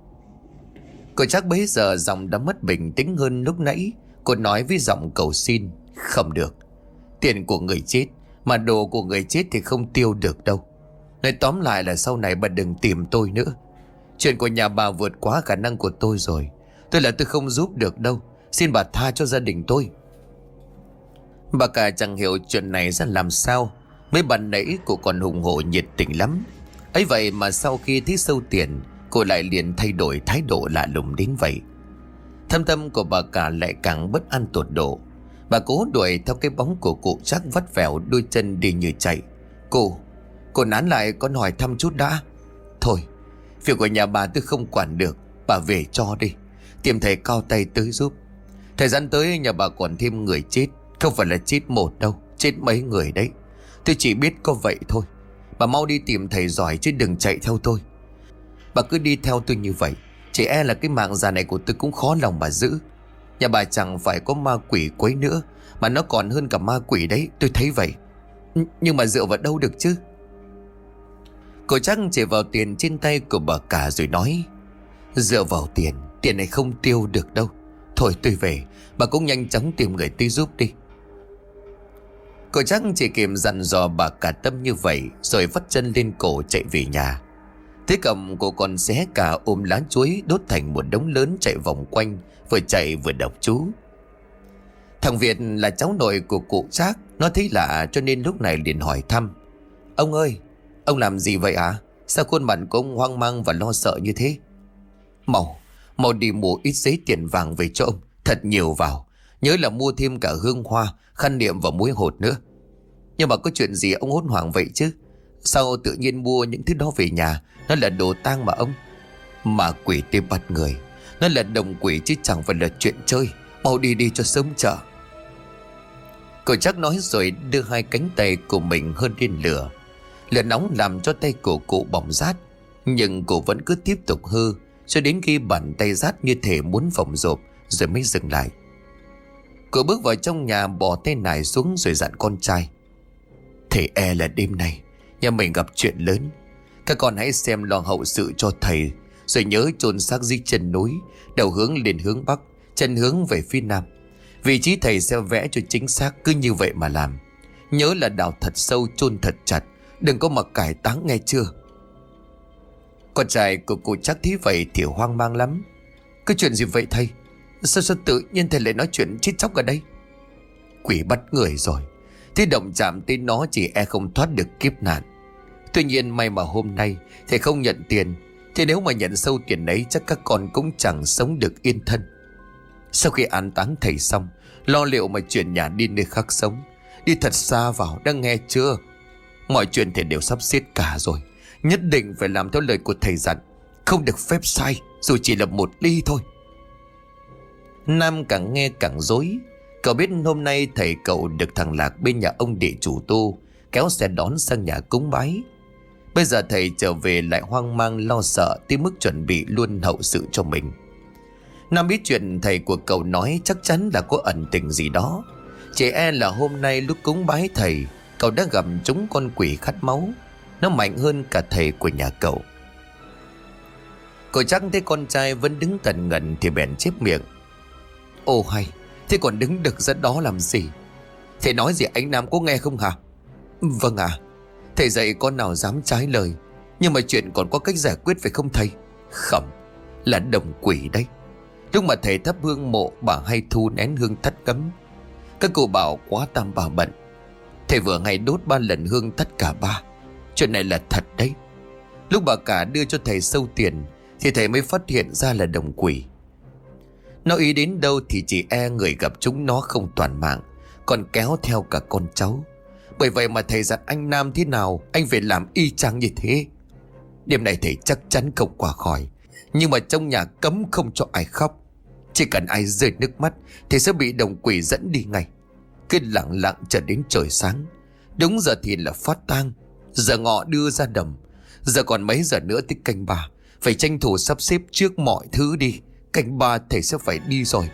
Cô chắc bấy giờ giọng đã mất bình tĩnh hơn lúc nãy. Cô nói với giọng cầu xin: Không được, tiền của người chết, mà đồ của người chết thì không tiêu được đâu. Nói tóm lại là sau này bà đừng tìm tôi nữa. Chuyện của nhà bà vượt quá khả năng của tôi rồi. Tôi là tôi không giúp được đâu. Xin bà tha cho gia đình tôi. Bà cả chẳng hiểu chuyện này ra làm sao. Mấy bạn nãy cô còn hùng hổ nhiệt tình lắm, ấy vậy mà sau khi thấy sâu tiền, cô lại liền thay đổi thái độ lạ lùng đến vậy. Thâm tâm của bà cả lại càng bất an tột độ. Bà cố đuổi theo cái bóng của cụ Trác vắt vẻo đôi chân đi như chạy. Cô, cô nán lại, con hỏi thăm chút đã. Thôi, việc của nhà bà tôi không quản được, bà về cho đi. Tìm thầy cao tay tới giúp. Thời gian tới nhà bà còn thêm người chết. Không phải là chết một đâu, chết mấy người đấy. Tôi chỉ biết có vậy thôi. Bà mau đi tìm thầy giỏi chứ đừng chạy theo tôi. Bà cứ đi theo tôi như vậy, chỉ e là cái mạng già này của tôi cũng khó lòng mà giữ. Nhà bà chẳng phải có ma quỷ quấy nữa, mà nó còn hơn cả ma quỷ đấy, tôi thấy vậy. Nhưng mà dựa vào đâu được chứ? Cô chắc chỉ vào tiền trên tay của bà cả rồi nói: Dựa vào tiền, tiền này không tiêu được đâu. Thôi tôi về, bà cũng nhanh chóng tìm người tới giúp đi. Cô chắc chỉ kịp dặn dò bà cả Tâm như vậy, rồi vắt chân lên cổ chạy về nhà. Thế cầm cô còn xé cả ôm lá chuối đốt thành một đống lớn chạy vòng quanh, vừa chạy vừa đọc chú. Thằng Việt là cháu nội của cụ Trác, nó thấy lạ cho nên lúc này liền hỏi thăm: Ông ơi, ông làm gì vậy à? Sao khuôn mặt của ông hoang mang và lo sợ như thế? Mau, mau đi mua ít giấy tiền vàng về cho ông, thật nhiều vào. Nhớ là mua thêm cả hương hoa, khăn niệm và muối hột nữa. Nhưng mà có chuyện gì ông hốt hoảng vậy chứ? Sao tự nhiên mua những thứ đó về nhà? Nó là đồ tang mà ông. Mà quỷ tê bắt người, nó là đồng quỷ chứ chẳng phải là chuyện chơi. Mau đi đi cho sớm chợ. Cô chắc nói rồi đưa hai cánh tay của mình hơn lên lửa. Lửa nóng làm cho tay của cụ bỏng rát, nhưng cô vẫn cứ tiếp tục hơ cho đến khi bàn tay rát như thể muốn phồng rộp rồi mới dừng lại. Cô bước vào trong nhà, bỏ tay nải xuống rồi dặn con trai: Thầy e là đêm nay nhà mình gặp chuyện lớn. Các con hãy xem lo hậu sự cho thầy, rồi nhớ chôn xác dưới chân núi, đầu hướng lên hướng bắc, chân hướng về phía nam. Vị trí thầy sẽ vẽ cho chính xác, cứ như vậy mà làm. Nhớ là đào thật sâu, chôn thật chặt, đừng có mặc cải táng nghe chưa? Con trai của cụ chắc thấy vậy thì hoang mang lắm. Cái chuyện gì vậy thầy? Sao sao tự nhiên thầy lại nói chuyện chết chóc ở đây? Quỷ bắt người rồi, thế động chạm tới nó chỉ e không thoát được kiếp nạn. Tuy nhiên may mà hôm nay thầy không nhận tiền, thì nếu mà nhận sâu tiền ấy chắc các con cũng chẳng sống được yên thân. Sau khi an táng thầy xong, lo liệu mà chuyển nhà đi nơi khác sống. Đi thật xa vào, đang nghe chưa? Mọi chuyện thầy đều sắp xếp cả rồi. Nhất định phải làm theo lời của thầy dặn, không được phép sai, dù chỉ là một ly thôi. Nam càng nghe càng rối. Cậu biết hôm nay thầy cậu được thằng Lạc bên nhà ông địa chủ tu kéo xe đón sang nhà cúng bái. Bây giờ thầy trở về lại hoang mang lo sợ tới mức chuẩn bị luôn hậu sự cho mình. Nam biết chuyện thầy của cậu nói chắc chắn là có ẩn tình gì đó. Chỉ e là hôm nay lúc cúng bái thầy, cậu đã gặp chúng con quỷ khát máu. Nó mạnh hơn cả thầy của nhà cậu. Cậu chắc thấy con trai vẫn đứng tần ngần thì bèn chép miệng: Ồ hay, thế còn đứng được ra đó làm gì? Thầy nói gì anh Nam có nghe không hả? Vâng à, thầy dạy con nào dám trái lời. Nhưng mà chuyện còn có cách giải quyết phải không thầy? Khẩm, là đồng quỷ đấy. Lúc mà thầy thắp hương mộ, bà hay thu nén hương thất cấm. Các cụ bảo quá tam bà bận, thầy vừa ngày đốt ba lần hương thất cả ba. Chuyện này là thật đấy. Lúc bà cả đưa cho thầy sâu tiền thì thầy mới phát hiện ra là đồng quỷ. Nó ý đến đâu thì chỉ e người gặp chúng nó không toàn mạng, còn kéo theo cả con cháu. Bởi vậy mà thầy dặn anh Nam thế nào anh phải làm y chang như thế. Đêm này thầy chắc chắn không qua khỏi, nhưng mà trong nhà cấm không cho ai khóc. Chỉ cần ai rơi nước mắt thì sẽ bị đồng quỷ dẫn đi ngay. Cứ lặng lặng chờ đến trời sáng. Đúng giờ thì là phát tang, giờ ngọ đưa ra đầm. Giờ còn mấy giờ nữa tới canh ba, phải tranh thủ sắp xếp trước mọi thứ đi. Canh ba thầy sẽ phải đi rồi.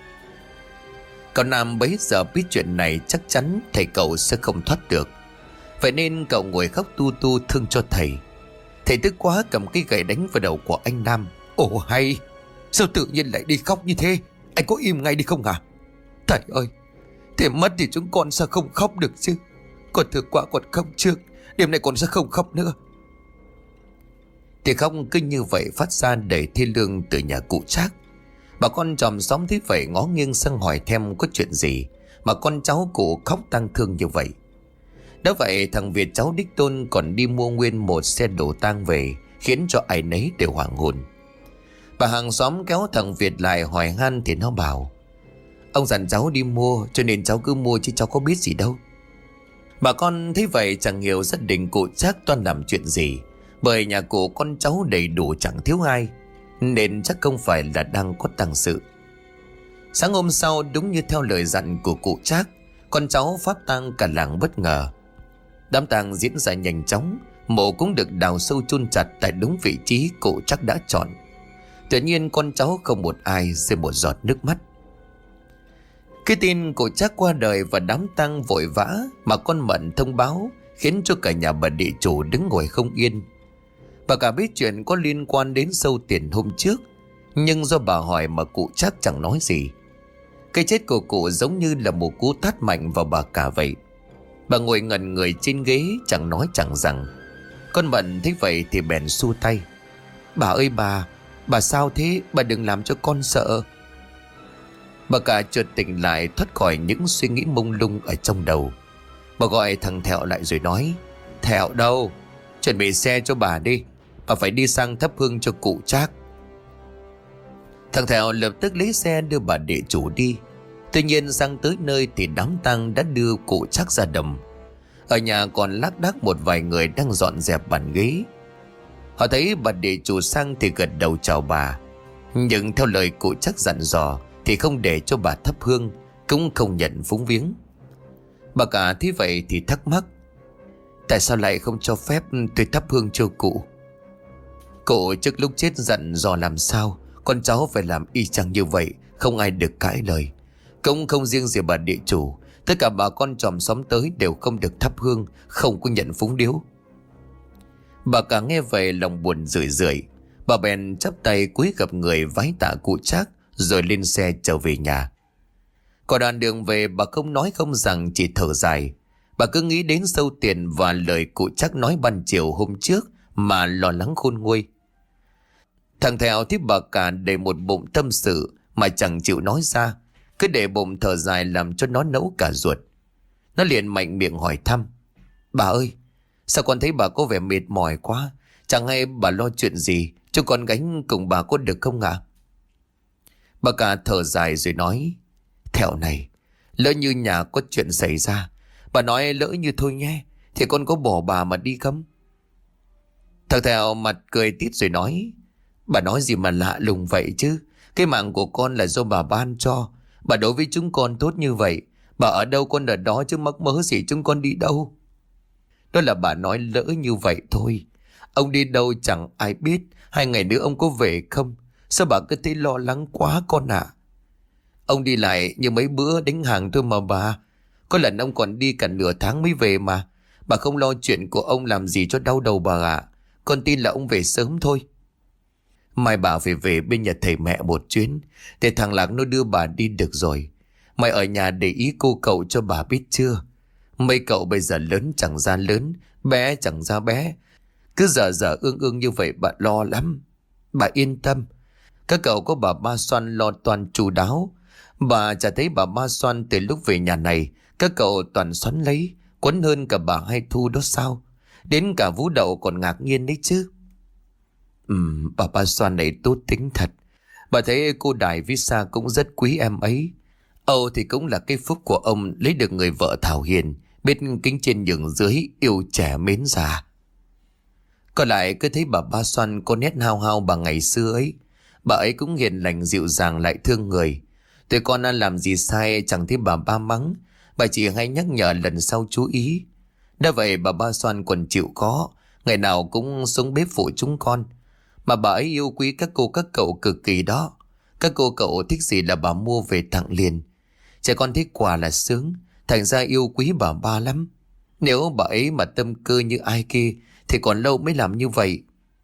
Cậu Nam bấy giờ biết chuyện này chắc chắn thầy cậu sẽ không thoát được. Vậy nên cậu ngồi khóc tu tu thương cho thầy. Thầy tức quá cầm cây gậy đánh vào đầu của anh Nam. Ồ hay, sao tự nhiên lại đi khóc như thế? Anh có im ngay đi không hả? Thầy ơi, thầy mất thì chúng con sao không khóc được chứ? Còn thừa quả còn khóc trước, đêm nay con sẽ không khóc nữa. Thì khóc cứ như vậy phát ra đầy thê lương từ nhà cụ Trác. Bà con chòm xóm thấy vậy ngó nghiêng sang hỏi thêm có chuyện gì mà con cháu cụ khóc tang thương như vậy. Đã vậy thằng Việt cháu đích tôn còn đi mua nguyên một xe đồ tang về, khiến cho ai nấy đều hoảng hồn. Bà hàng xóm kéo thằng Việt lại hỏi han thì nó bảo: Ông dặn cháu đi mua cho nên cháu cứ mua chứ cháu có biết gì đâu. Bà con thấy vậy chẳng hiểu gia đình cụ Trác toan làm chuyện gì, bởi nhà cụ con cháu đầy đủ chẳng thiếu ai, nên chắc không phải là đang có tang sự. Sáng hôm sau, đúng như theo lời dặn của cụ Trác, con cháu phát tang cả làng bất ngờ. Đám tang diễn ra nhanh chóng, Mộ cũng được đào sâu chôn chặt tại đúng vị trí cụ Trắc đã chọn. Tự nhiên con cháu không một ai rơi một giọt nước mắt. Cái tin cụ Trắc qua đời và đám tang vội vã mà con Mận thông báo khiến cho cả nhà bà địa chủ đứng ngồi không yên. Bà cả biết chuyện có liên quan đến sâu tiền hôm trước, nhưng do bà hỏi mà cụ Trắc chẳng nói gì. Cái chết của cụ giống như là một cú tát mạnh vào bà cả vậy. Bà ngồi ngẩn người trên ghế, chẳng nói chẳng rằng. Con Mận thấy vậy thì bèn xua tay. Bà ơi bà, bà sao thế? Bà đừng làm cho con sợ. Bà cả chợt tỉnh lại thoát khỏi những suy nghĩ mông lung ở trong đầu. Bà gọi thằng Thẹo lại rồi nói: Thẹo đâu? Chuẩn bị xe cho bà đi. Bà phải đi sang thắp hương cho cụ Trác. Thằng Thẹo lập tức lấy xe đưa bà địa chủ đi. Tuy nhiên sang tới nơi thì đám tang đã đưa cụ Trác ra đồng. Ở nhà còn lác đác một vài người đang dọn dẹp bàn ghế. Họ thấy bà địa chủ sang thì gật đầu chào bà, nhưng theo lời cụ Trác dặn dò thì không để cho bà thắp hương, cũng không nhận phúng viếng. Bà cả thấy vậy thì thắc mắc: Tại sao lại không cho phép tôi thắp hương cho cụ? Cụ trước lúc chết dặn dò làm sao con cháu phải làm y chang như vậy, không ai được cãi lời. Cũng không riêng gì bà địa chủ, tất cả bà con chòm xóm tới đều không được thắp hương, không có nhận phúng điếu. Bà cả nghe vậy lòng buồn rười rượi. Bà bèn chắp tay cúi gặp người vái tạ cụ Trác rồi lên xe trở về nhà. Còn đoạn đường về bà không nói không rằng, chỉ thở dài. Bà cứ nghĩ đến sâu tiền và lời cụ Trác nói ban chiều hôm trước mà lo lắng khôn nguôi. Thằng Thẹo thấy bà cả đầy một bụng tâm sự mà chẳng chịu nói ra, cứ để bụng thở dài làm cho nó nẫu cả ruột. Nó liền mạnh miệng hỏi thăm: Bà ơi, sao con thấy bà có vẻ mệt mỏi quá? Chẳng hay bà lo chuyện gì, cho con gánh cùng bà có được không ạ? Bà cả thở dài rồi nói: Thẹo này, lỡ như nhà có chuyện xảy ra, bà nói lỡ như thôi nhé, thì con có bỏ bà mà đi không? Thằng Thẹo mặt cười tít rồi nói: Bà nói gì mà lạ lùng vậy chứ? Cái mạng của con là do bà ban cho. Bà đối với chúng con tốt như vậy, bà ở đâu con ở đó chứ mắc mớ gì chúng con đi đâu. Đó là bà nói lỡ như vậy thôi. Ông đi đâu chẳng ai biết. Hai ngày nữa ông có về không? Sao bà cứ thấy lo lắng quá con ạ? Ông đi lại như mấy bữa đánh hàng thôi mà bà. Có lần ông còn đi cả nửa tháng mới về mà. Bà không lo chuyện của ông làm gì cho đau đầu bà ạ. Con tin là ông về sớm thôi. Mai bà phải về bên nhà thầy mẹ một chuyến, để thằng Lạc nó đưa bà đi được rồi. Mày ở nhà để ý cô cậu cho bà biết chưa? Mấy cậu bây giờ lớn chẳng ra lớn, bé chẳng ra bé. Cứ giờ giờ ương ương như vậy bà lo lắm. Bà yên tâm, các cậu có bà Ba Xoan lo toàn chu đáo. Bà chả thấy bà Ba Xoan từ lúc về nhà này, các cậu toàn xoắn lấy, quấn hơn cả bà Hai Thu đó sao? Đến cả Vũ Đậu còn ngạc nhiên đấy chứ. Ừm, bà Ba Xoan này tốt tính thật. Bà thấy cô Đài với Sa cũng rất quý em ấy. Âu thì cũng là cái phúc của ông lấy được người vợ thảo hiền, biết kính trên nhường dưới, yêu trẻ mến già. Còn lại cứ thấy bà Ba Xoan có nét hao hao bà ngày xưa ấy. Bà ấy cũng hiền lành dịu dàng lại thương người. Tụi con đã làm gì sai chẳng thấy bà ba mắng. Bà chỉ hay nhắc nhở lần sau chú ý. Đã vậy bà Ba Xoan còn chịu khó, ngày nào cũng xuống bếp phụ chúng con. Mà bà ấy yêu quý các cô các cậu cực kỳ đó. Các cô cậu thích gì là bà mua về tặng liền. Trẻ con thích quà là sướng, thành ra yêu quý bà ba lắm. Nếu bà ấy mà tâm cơ như ai kia thì còn lâu mới làm như vậy.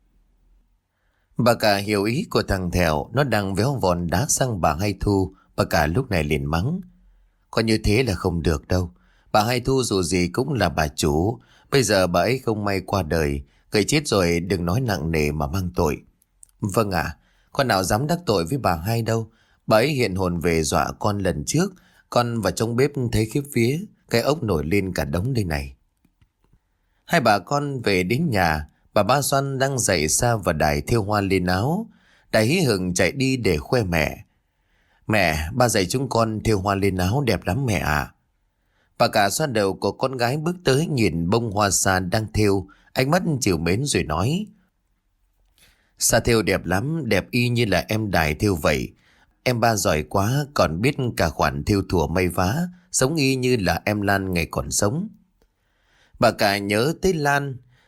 Bà cả hiểu ý của thằng Thẹo, nó đang véo von đá sang bà Hai Thu. Bà cả lúc này liền mắng: Có như thế là không được đâu. Bà Hai Thu dù gì cũng là bà chủ. Bây giờ bà ấy không may qua đời, người chết rồi đừng nói nặng nề mà mang tội. Vâng ạ, à, con nào dám đắc tội với bà Hai đâu. Bà ấy hiện hồn về dọa con lần trước. Con vào trong bếp thấy khiếp vía, cái ốc nổi lên cả đống đây này. Hai bà con về đến nhà. Bà Ba Xoan đang dậy Sa và Đài thêu hoa lên áo. Đài hí hửng chạy đi để khoe mẹ: Mẹ, ba dạy chúng con thêu hoa lên áo đẹp lắm mẹ ạ. À. Bà cả xoa đầu của con gái bước tới nhìn bông hoa Sa đang thêu, ánh mắt trìu mến rồi nói: Sa thêu đẹp lắm, đẹp y như là em Đài thêu vậy. Em ba giỏi quá, còn biết cả khoản thêu thùa may vá, giống y như là em Lan ngày còn sống. Bà cả nhớ tới Lan,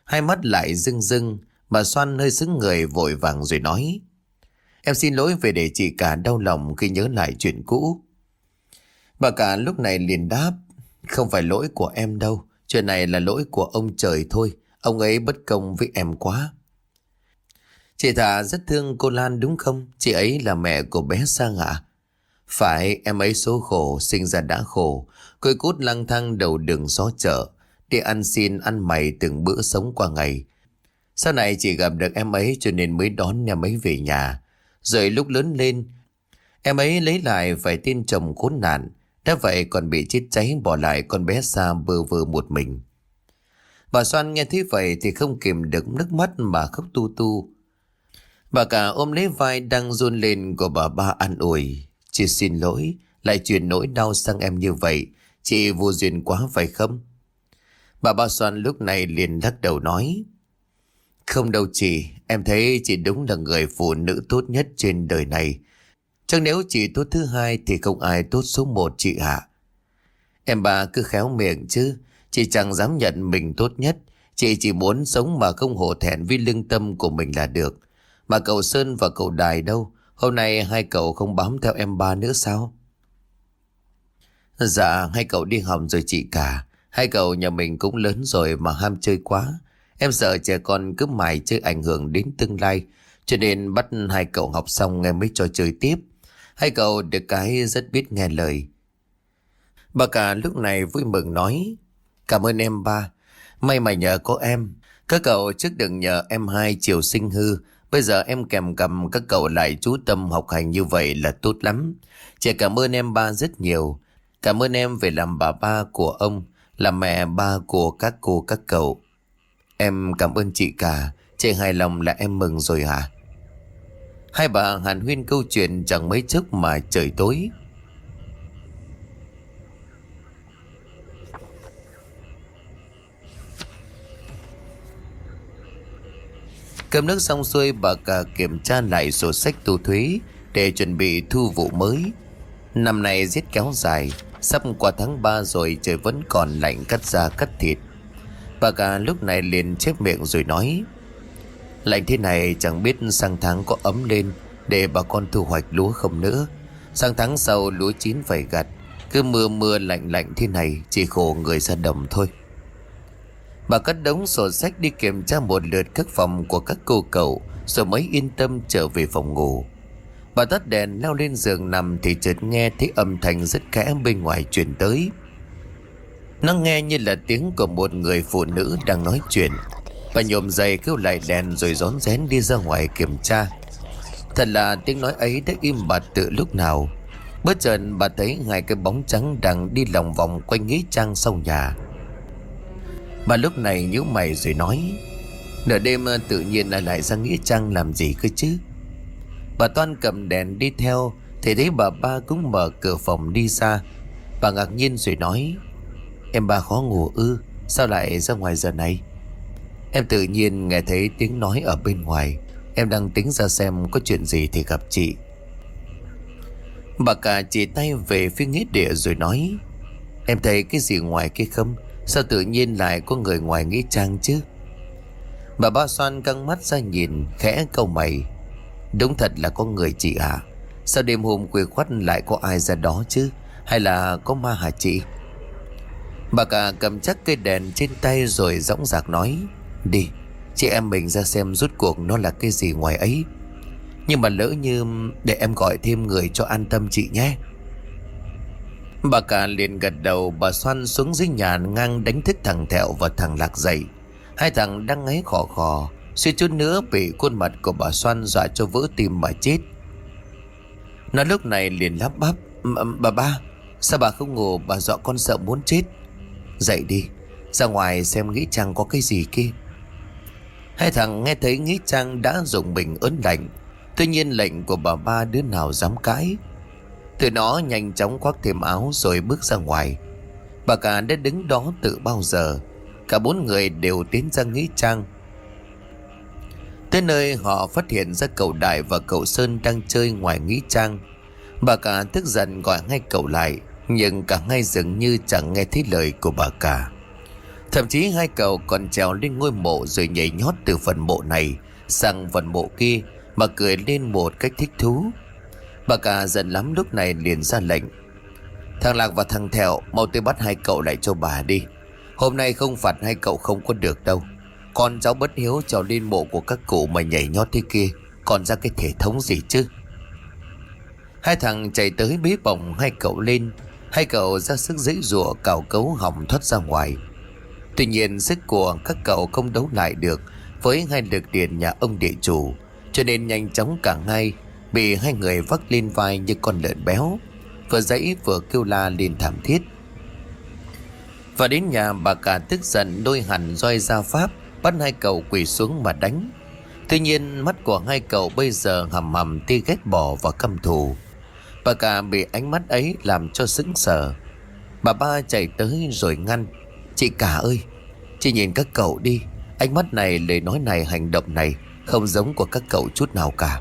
Hai mắt lại rưng rưng. Bà Xoan hơi sững người vội vàng rồi nói: Em xin lỗi về để chị cả đau lòng khi nhớ lại chuyện cũ. Bà cả lúc này liền đáp: Không phải lỗi của em đâu. Chuyện này là lỗi của ông trời thôi. Ông ấy bất công với em quá. Chị Thà rất thương cô Lan đúng không? Chị ấy là mẹ của bé Sang ạ. Phải, em ấy số khổ, sinh ra đã khổ. Côi cút lang thang đầu đường xó chợ, đi ăn xin ăn mày từng bữa sống qua ngày. Sau này chị gặp được em ấy cho nên mới đón em ấy về nhà. Rồi lúc lớn lên, em ấy lấy lại phải tên chồng khốn nạn. Đã vậy còn bị chết cháy bỏ lại con bé Sa bơ vơ một mình. Bà Xoan nghe thấy vậy thì không kìm được nước mắt mà khóc tu tu. Bà cả ôm lấy vai đang run lên của bà ba an ủi: Chị xin lỗi, lại truyền nỗi đau sang em như vậy. Chị vô duyên quá phải không? Bà ba Xoan lúc này liền lắc đầu nói: Không đâu chị, em thấy chị đúng là người phụ nữ tốt nhất trên đời này. Chắc nếu chị tốt thứ hai thì không ai tốt số một chị ạ. Em bà cứ khéo miệng chứ. Chị chẳng dám nhận mình tốt nhất. Chị chỉ muốn sống mà không hổ thẹn với lương tâm của mình là được. Mà cậu Sơn và cậu Đài đâu? Hôm nay hai cậu không bám theo em ba nữa sao? Dạ, hai cậu đi học rồi chị cả. Hai cậu nhà mình cũng lớn rồi mà ham chơi quá. Em sợ trẻ con cứ mải chơi ảnh hưởng đến tương lai, cho nên bắt hai cậu học xong em mới cho chơi tiếp. Hai cậu được cái rất biết nghe lời. Bà cả lúc này vui mừng nói: Cảm ơn em ba. May mà nhờ có em. Các cậu trước đừng nhờ em hai chiều sinh hư. Bây giờ em kèm cầm các cậu lại chú tâm học hành như vậy là tốt lắm. Chị cảm ơn em ba rất nhiều. Cảm ơn em về làm bà ba của ông, làm mẹ ba của các cô các cậu. Em cảm ơn chị cả. Chị hài lòng là em mừng rồi hả? Hai bà hàn huyên câu chuyện chẳng mấy chốc mà trời tối. Cơm nước xong xuôi, bà cả kiểm tra lại sổ sách thu thuế để chuẩn bị thu vụ mới. Năm nay rét kéo dài, sắp qua tháng ba rồi, trời vẫn còn lạnh cắt da cắt thịt. Bà cả lúc này liền chép miệng rồi nói: Lạnh thế này chẳng biết sang tháng có ấm lên để bà con thu hoạch lúa không nữa. Sang tháng sau lúa chín phải gặt. Cứ mưa mưa lạnh lạnh thế này chỉ khổ người ra đồng thôi. Bà cất đống sổ sách đi kiểm tra một lượt các phòng của các cô cậu, rồi mới yên tâm trở về phòng ngủ. Bà tắt đèn leo lên giường nằm thì chợt nghe thấy âm thanh rất khẽ bên ngoài truyền tới. Nó nghe như là tiếng của một người phụ nữ đang nói chuyện. Bà nhổm dậy kêu lại đèn rồi rón rén đi ra ngoài kiểm tra. Thật là tiếng nói ấy đã im bặt từ lúc nào. Bất chợt bà thấy hai cái bóng trắng đang đi lòng vòng quanh nghĩa trang sau nhà. Bà lúc này nhíu mày rồi nói: Nửa đêm tự nhiên lại lại ra nghĩa trang làm gì cơ chứ? Bà Toan cầm đèn đi theo thì thấy bà ba cũng mở cửa phòng đi ra. Bà ngạc nhiên rồi nói: Em ba khó ngủ ư? Sao lại ra ngoài giờ này? Em tự nhiên nghe thấy tiếng nói ở bên ngoài. Em đang tính ra xem có chuyện gì thì gặp chị. Bà cả chỉ tay về phía nghĩa địa rồi nói: Em thấy cái gì ngoài kia không? Sao tự nhiên lại có người ngoài nghĩa trang chứ? Bà Ba Xoan căng mắt ra nhìn, khẽ cau mày: Đúng thật là có người chị ạ. À? Sao đêm hôm khuya khoắt lại có ai ra đó chứ? Hay là có ma hả chị? Bà cả cầm chắc cây đèn trên tay rồi dõng dạc nói: Đi, chị em mình ra xem rốt cuộc nó là cái gì ngoài ấy. Nhưng mà lỡ như để em gọi thêm người cho an tâm chị nhé. Bà cả liền gật đầu. Bà Xoan xuống dưới nhà ngang đánh thức thằng Thẹo và thằng Lạc dậy. Hai thằng đang ngáy khò khò, suýt chút nữa bị khuôn mặt của bà Xoan dọa cho vỡ tim mà chết. Nó lúc này liền lắp bắp: Bà ba, sao bà không ngủ? Bà dọa con sợ muốn chết. Dậy đi, ra ngoài xem nghĩa trang có cái gì kia. Hai thằng nghe thấy nghĩa trang đã rùng mình ớn lạnh. Tuy nhiên lệnh của bà ba đứa nào dám cãi. Tụi nó nhanh chóng khoác thêm áo rồi bước ra ngoài. Bà cả đã đứng đó từ bao giờ. Cả bốn người đều tiến ra nghĩa trang. Tới nơi họ phát hiện ra cậu Đại và cậu Sơn đang chơi ngoài nghĩa trang. Bà cả tức giận gọi ngay cậu lại, nhưng cả hai dường như chẳng nghe thấy lời của bà cả. Thậm chí hai cậu còn trèo lên ngôi mộ rồi nhảy nhót từ phần mộ này sang phần mộ kia mà cười lên một cách thích thú. Bà cả giận lắm lúc này liền ra lệnh: thằng Lạc và thằng Thẹo, mau tới bắt hai cậu lại cho bà đi. Hôm nay không phạt hai cậu không có được đâu. Con cháu bất hiếu trèo lên mộ của các cụ mà nhảy nhót thế kia, còn ra cái thể thống gì chứ. Hai thằng chạy tới bế bổng hai cậu lên. Hai cậu ra sức giãy giụa cào cấu hỏng thoát ra ngoài. Tuy nhiên sức của các cậu không đấu lại được với hai lực điện nhà ông địa chủ, cho nên nhanh chóng cả hai bị hai người vác lên vai như con lợn béo, vừa giãy vừa kêu la lên thảm thiết. Và đến nhà, bà cả tức giận đôi hẳn roi ra pháp bắt hai cậu quỳ xuống mà đánh. Tuy nhiên mắt của hai cậu bây giờ hầm hầm tia ghét bỏ và căm thù. Bà cả bị ánh mắt ấy làm cho sững sờ. Bà ba chạy tới rồi ngăn: chị cả ơi, chị nhìn các cậu đi. Ánh mắt này, lời nói này, hành động này không giống của các cậu chút nào cả.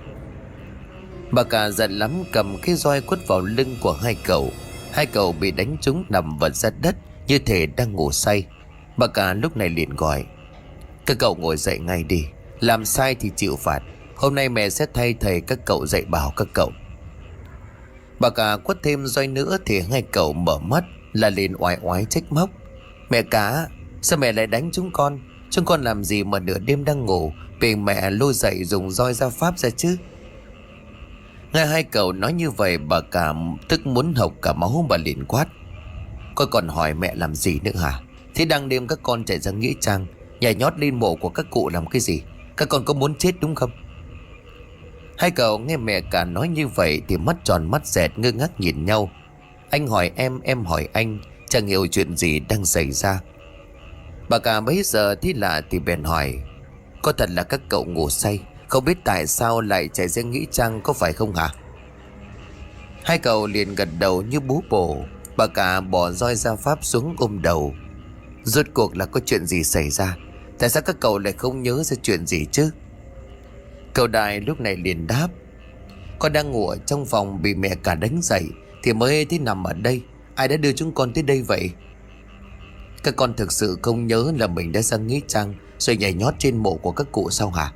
Bà cả giận lắm cầm cái roi quất vào lưng của hai cậu. Hai cậu bị đánh trúng nằm vật ra đất như thể đang ngủ say. Bà cả lúc này liền gọi: các cậu ngồi dậy ngay đi, làm sai thì chịu phạt. Hôm nay mẹ sẽ thay thầy các cậu dạy bảo các cậu. Bà cả quất thêm roi nữa thì hai cậu mở mắt là liền oai oái trách móc: mẹ cả, sao mẹ lại đánh chúng con? Chúng con làm gì mà nửa đêm đang ngủ bị mẹ lôi dậy dùng roi ra pháp ra chứ? Nghe hai cậu nói như vậy, bà cả tức muốn hộc cả máu. Bà liền quát: con còn hỏi mẹ làm gì nữa hả? Thế đang đêm các con chạy ra nghĩa trang nhảy nhót lên mộ của các cụ làm cái gì? Các con có muốn chết đúng không? Hai cậu nghe mẹ cả nói như vậy thì mắt tròn mắt dẹt ngơ ngác nhìn nhau. Anh hỏi em, em hỏi anh, chẳng hiểu chuyện gì đang xảy ra. Bà cả bấy giờ thấy lạ thì bèn hỏi: có thật là các cậu ngủ say, không biết tại sao lại chạy ra nghĩa trang có phải không hả? Hai cậu liền gật đầu như bú bổ. Bà cả bỏ roi ra pháp xuống ôm đầu. Rốt cuộc là có chuyện gì xảy ra? Tại sao các cậu lại không nhớ ra chuyện gì chứ? Cậu Đại lúc này liền đáp: con đang ngủ ở trong phòng bị mẹ cả đánh dậy thì mới thấy nằm ở đây. Ai đã đưa chúng con tới đây vậy? Các con thực sự không nhớ là mình đã ra nghĩa trang rồi nhảy nhót trên mộ của các cụ sao hả?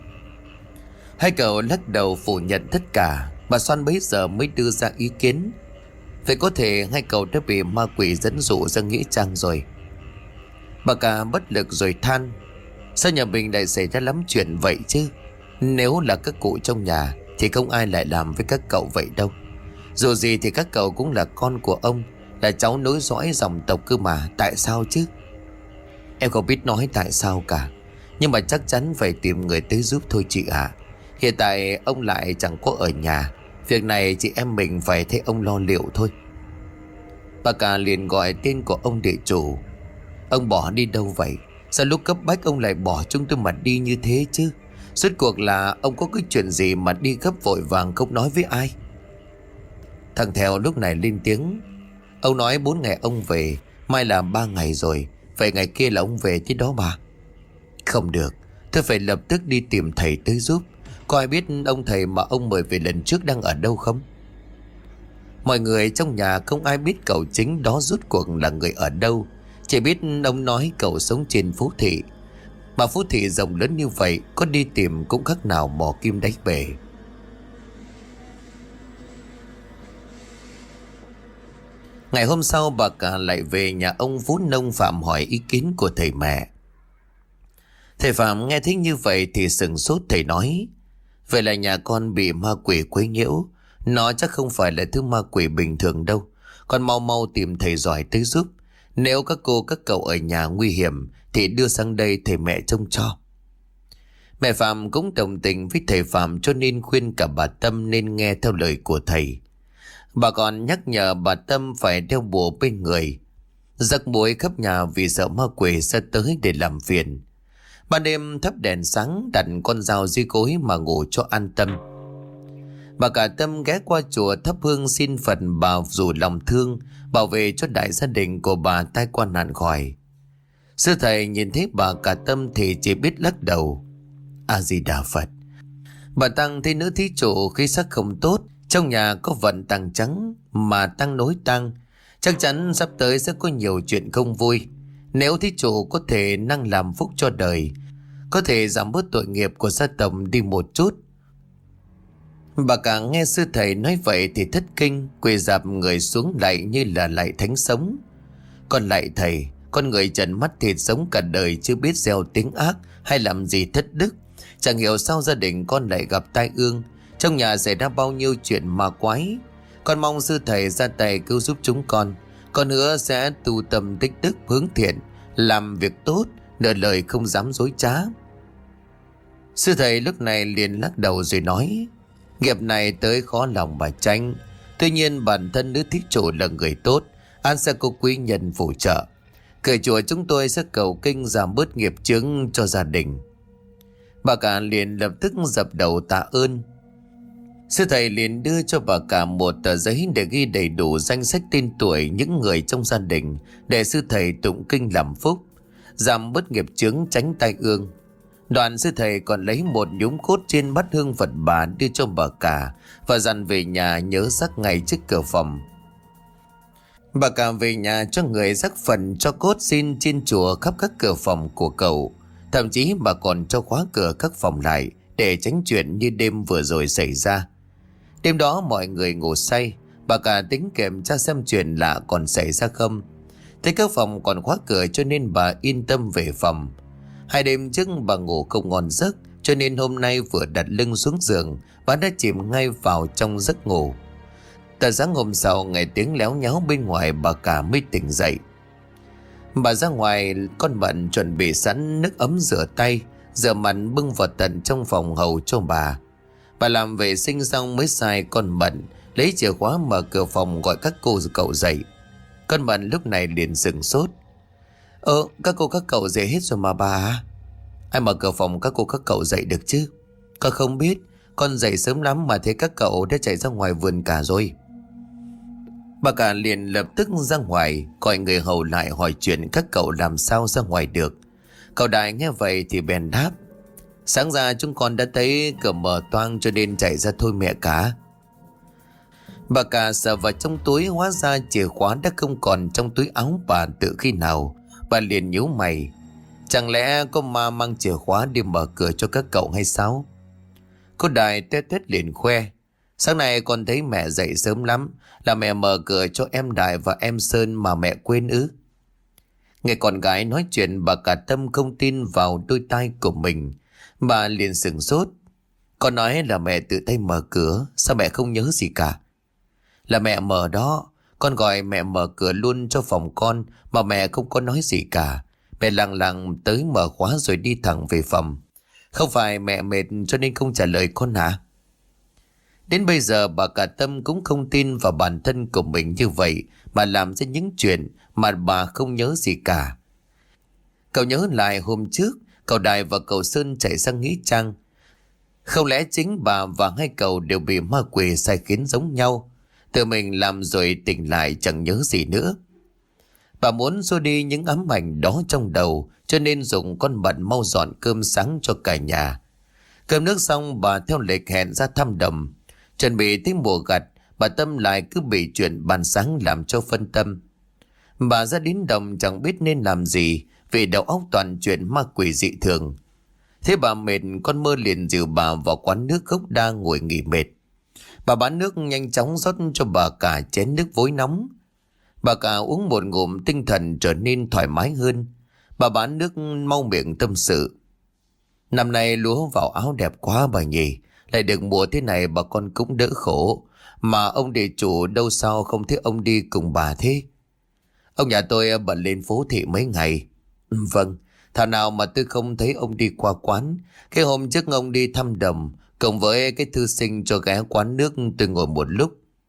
Hai cậu lắc đầu phủ nhận tất cả. Bà Xoan bấy giờ mới đưa ra ý kiến: vậy có thể hai cậu đã bị ma quỷ dẫn dụ ra nghĩa trang rồi. Bà cả bất lực rồi than: sao nhà mình lại xảy ra lắm chuyện vậy chứ? Nếu là các cụ trong nhà thì không ai lại làm với các cậu vậy đâu. Dù gì thì các cậu cũng là con của ông, là cháu nối dõi dòng tộc cơ mà. Tại sao chứ? Em không biết nói tại sao cả, nhưng mà chắc chắn phải tìm người tới giúp thôi chị ạ. Hiện tại ông lại chẳng có ở nhà. Việc này chị em mình phải thấy ông lo liệu thôi. Bà cả liền gọi tên của ông địa chủ: ông bỏ đi đâu vậy? Sao lúc cấp bách ông lại bỏ chúng tôi mà đi như thế chứ? Rốt cuộc là ông có cái chuyện gì mà đi gấp vội vàng không nói với ai? Thằng Thèo lúc này lên tiếng: ông nói bốn ngày ông về, mai là ba ngày rồi. Vậy ngày kia là ông về chứ đó bà. Không được, tôi phải lập tức đi tìm thầy tới giúp. Có ai biết ông thầy mà ông mời về lần trước đang ở đâu không? Mọi người trong nhà không ai biết cậu chính đó rốt cuộc là người ở đâu. Chỉ biết ông nói cậu sống trên phố thị. Mà phố thị rộng lớn như vậy, có đi tìm cũng khác nào mò kim đáy bể. Ngày hôm sau, bà cả lại về nhà ông Phú Nông Phạm hỏi ý kiến của thầy mẹ. Thầy Phạm nghe thấy như vậy thì sửng sốt. Thầy nói: vậy là nhà con bị ma quỷ quấy nhiễu. Nó chắc không phải là thứ ma quỷ bình thường đâu. Con mau mau tìm thầy giỏi tới giúp. Nếu các cô các cậu ở nhà nguy hiểm thì đưa sang đây thầy mẹ trông cho. Mẹ Phạm cũng đồng tình với thầy Phạm, cho nên khuyên cả bà Tâm nên nghe theo lời của thầy. Bà còn nhắc nhở bà Tâm phải đeo bùa bên người, rắc muối khắp nhà vì sợ ma quỷ sẽ tới để làm phiền. Ban đêm thắp đèn sáng, đặt con dao dưới gối mà ngủ cho an tâm. Bà cả Tâm ghé qua chùa thắp hương xin Phật bảo dù lòng thương, bảo vệ cho đại gia đình của bà tai qua nạn khỏi. Sư thầy nhìn thấy bà cả Tâm thì chỉ biết lắc đầu: A Di Đà Phật. Bà Tăng thấy nữ thí chủ khí sắc không tốt, trong nhà có vận tăng trắng mà tăng nối tăng, chắc chắn sắp tới sẽ có nhiều chuyện không vui, Nếu thí chủ có thể năng làm phúc cho đời, có thể giảm bớt tội nghiệp của gia tộc đi một chút. Bà cả nghe sư thầy nói vậy thì thất kinh, quỳ rạp người xuống lạy như là lạy thánh sống. Con lạy thầy, con người trần mắt thịt sống cả đời chưa biết gieo tiếng ác hay làm gì thất đức. Chẳng hiểu sao gia đình con lại gặp tai ương, trong nhà xảy ra bao nhiêu chuyện ma quái. Con mong sư thầy ra tay cứu giúp chúng con. Con hứa sẽ tu tâm tích đức hướng thiện, làm việc tốt, nợ lời không dám dối trá. Sư thầy lúc này liền lắc đầu rồi nói: Nghiệp này tới khó lòng mà tránh. Tuy nhiên bản thân nữ thí chủ là người tốt, an sẽ có quý nhân phù trợ. Cởi chùa chúng tôi sẽ cầu kinh giảm bớt nghiệp chướng cho gia đình. Bà cả liền lập tức dập đầu tạ ơn. Sư thầy liền đưa cho bà cả một tờ giấy để ghi đầy đủ danh sách tên tuổi những người trong gia đình, để sư thầy tụng kinh làm phúc, giảm bớt nghiệp chướng tránh tai ương. Đoạn sư thầy còn lấy một nhúm cốt trên bát hương Phật bà đưa cho bà cả và dặn về nhà nhớ rắc ngay trước cửa phòng. Bà cả về nhà cho người rắc phần cho cốt xin trên chùa khắp các cửa phòng của cậu. Thậm chí bà còn cho khóa cửa các phòng lại để tránh chuyện như đêm vừa rồi xảy ra. Đêm đó mọi người ngủ say, bà cả tính kiểm tra xem chuyện lạ còn xảy ra không. Thấy các phòng còn khóa cửa cho nên bà yên tâm về phòng. Hai đêm trước bà ngủ không ngon giấc, cho nên hôm nay vừa đặt lưng xuống giường, bà đã chìm ngay vào trong giấc ngủ. Tờ sáng hôm sau nghe tiếng léo nháo bên ngoài, bà cả mới tỉnh dậy. Bà ra ngoài con Mận chuẩn bị sẵn nước ấm rửa tay, rửa mặt bưng vào tận trong phòng hầu cho bà. Bà làm vệ sinh xong mới sai con Mận lấy chìa khóa mở cửa phòng gọi các cô cậu dậy. Con Mận lúc này liền sửng sốt. Ờ các cô các cậu dậy hết rồi mà bà. Ai mở cửa phòng các cô các cậu dậy được chứ? Con không biết, con dậy sớm lắm mà thấy các cậu đã chạy ra ngoài vườn cả rồi. Bà cả liền lập tức ra ngoài gọi người hầu lại hỏi chuyện các cậu làm sao ra ngoài được. Cậu Đại nghe vậy thì bèn đáp: Sáng ra chúng con đã thấy cửa mở toang cho nên chạy ra thôi mẹ cả. Bà cả sờ vào trong túi, hóa ra chìa khóa đã không còn trong túi áo bà từ khi nào. Bà liền nhíu mày, chẳng lẽ có ma mang chìa khóa đi mở cửa cho các cậu hay sao? Cô Đại tét tét liền khoe: Sáng nay con thấy mẹ dậy sớm lắm, là mẹ mở cửa cho em Đại và em Sơn mà mẹ quên ư? Nghe con gái nói chuyện, bà cả Tâm không tin vào đôi tai của mình. Bà liền sửng sốt. Con nói là mẹ tự tay mở cửa, sao mẹ không nhớ gì cả? Là mẹ mở đó, con gọi mẹ mở cửa luôn cho phòng con mà mẹ không có nói gì cả. Mẹ lặng lặng tới mở khóa rồi đi thẳng về phòng. Không phải mẹ mệt cho nên không trả lời con hả? Đến bây giờ bà cả Tâm cũng không tin vào bản thân của mình như vậy mà làm ra những chuyện mà bà không nhớ gì cả. Cậu nhớ lại hôm trước cậu Đại và cậu Sơn chạy sang nghĩa trang. Không lẽ chính bà và hai cậu đều bị ma quỷ sai khiến giống nhau? Tự mình làm rồi tỉnh lại chẳng nhớ gì nữa. Bà muốn xua đi những ám ảnh đó trong đầu, cho nên dùng con Mận mau dọn cơm sáng cho cả nhà. Cơm nước xong bà theo lịch hẹn ra thăm đầm. Chuẩn bị tới mùa gặt, bà Tâm lại cứ bị chuyện ban sáng làm cho phân tâm. Bà ra đến đồng chẳng biết nên làm gì, vì đầu óc toàn chuyện ma quỷ dị thường. Thế bà mệt, con Mơ liền dìu bà vào quán nước gốc đa ngồi nghỉ mệt. Bà bán nước nhanh chóng rót cho bà cả chén nước vối nóng. Bà cả uống một ngụm, tinh thần trở nên thoải mái hơn. Bà bán nước mau miệng tâm sự: Năm nay lúa vào áo đẹp quá bà nhỉ. Lại được mùa thế này bà con cũng đỡ khổ. Mà ông địa chủ đâu sao không thấy ông đi cùng bà thế? Ông nhà tôi bận lên phố thị mấy ngày. Vâng, thảo nào mà tôi không thấy ông đi qua quán. Cái hôm trước ông đi thăm đầm cộng với cái thư sinh cho ghé quán nước, tôi ngồi một lúc.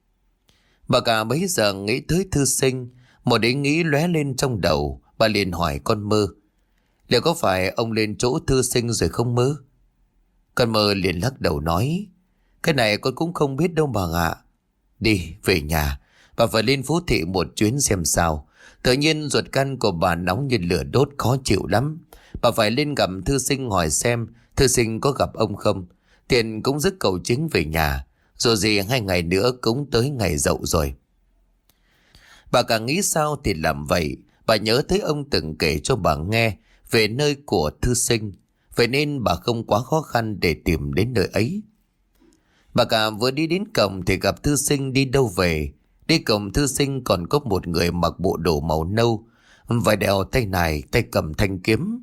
Bà cả bấy giờ nghĩ tới thư sinh, một ý nghĩ lóe lên trong đầu. Bà liền hỏi con Mơ: Liệu có phải ông lên chỗ thư sinh rồi không Mơ? Con Mơ liền lắc đầu nói: Cái này con cũng không biết đâu bà ạ. Đi về nhà, bà phải lên phố thị một chuyến xem sao. Tự nhiên ruột gan của bà nóng như lửa đốt, khó chịu lắm. Bà phải lên gặp thư sinh hỏi xem thư sinh có gặp ông không. Tiền cũng dứt cầu chính về nhà. Rồi gì hai ngày nữa cũng tới ngày dậu rồi. Bà cả nghĩ sao thì làm vậy. Bà nhớ thấy ông từng kể cho bà nghe về nơi của thư sinh, vậy nên bà không quá khó khăn để tìm đến nơi ấy. Bà cả vừa đi đến cổng thì gặp thư sinh đi đâu về. Đi cổng thư sinh còn có một người mặc bộ đồ màu nâu, vải đeo tay nải, tay cầm thanh kiếm.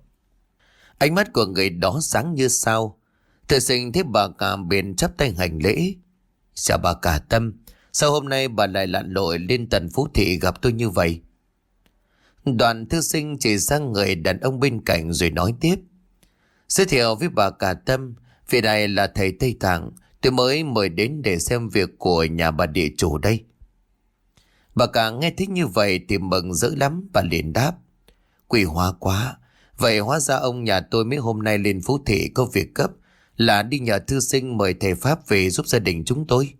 Ánh mắt của người đó sáng như sao. Thư sinh thấy bà cả bèn chắp tay hành lễ. Chào bà cả Tâm, sao hôm nay bà lại lặn lội lên tận Phú Thị gặp tôi như vậy? Đoàn thư sinh chỉ sang người đàn ông bên cạnh rồi nói tiếp. Giới thiệu với bà cả Tâm, vị này là thầy Tây Tạng, tôi mới mời đến để xem việc của nhà bà địa chủ đây. Bà cả nghe thích như vậy thì mừng rỡ lắm, bà liền đáp. Quý hóa quá, vậy hóa ra ông nhà tôi mấy hôm nay lên Phú Thị có việc cấp, là đi nhờ thư sinh mời thầy Pháp về giúp gia đình chúng tôi.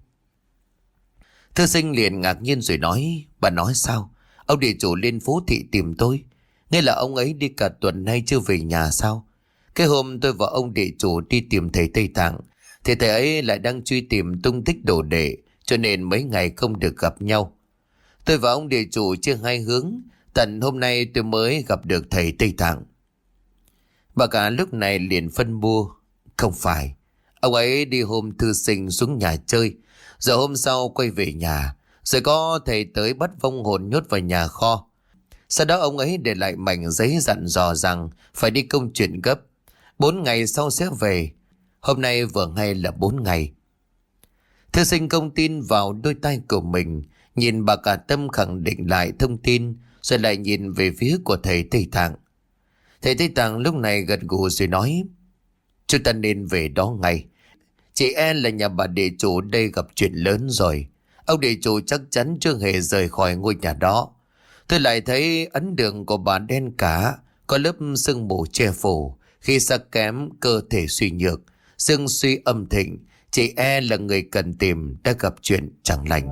Thư sinh liền ngạc nhiên rồi nói. Bà nói sao? Ông địa chủ lên Phú Thị tìm tôi, nghe là ông ấy đi cả tuần nay chưa về nhà sao? Cái hôm tôi và ông địa chủ đi tìm thầy Tây Tạng thì thầy ấy lại đang truy tìm tung tích đồ đệ, cho nên mấy ngày không được gặp nhau. Tôi và ông địa chủ chia hai hướng, tận hôm nay tôi mới gặp được thầy Tây Tạng. Bà cả lúc này liền phân bua. Không phải, ông ấy đi hôm thư sinh xuống nhà chơi, rồi hôm sau quay về nhà, rồi có thầy tới bắt vong hồn nhốt vào nhà kho. Sau đó ông ấy để lại mảnh giấy dặn dò rằng phải đi công chuyện gấp, bốn ngày sau sẽ về. Hôm nay vừa hay là bốn ngày. Thư sinh không tin vào đôi tai của mình, nhìn bà cả Tâm khẳng định lại thông tin, rồi lại nhìn về phía của thầy Tây Tạng. Thầy Tây Tạng lúc này gật gù rồi nói. Chúng ta nên về đó ngay. Chị e là nhà bà địa chủ đây gặp chuyện lớn rồi. Ông địa chủ chắc chắn chưa hề rời khỏi ngôi nhà đó. Tôi lại thấy ấn đường của bà đen cả, có lớp sương mù che phủ. Khi sắc kém, cơ thể suy nhược, xương suy âm thịnh, chị e là người cần tìm đã gặp chuyện chẳng lành.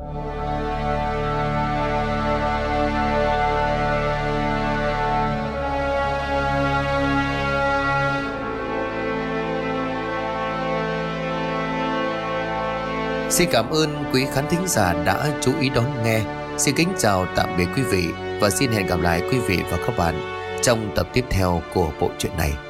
Xin cảm ơn quý khán thính giả đã chú ý đón nghe. Xin kính chào tạm biệt quý vị và xin hẹn gặp lại quý vị và các bạn trong tập tiếp theo của bộ truyện này.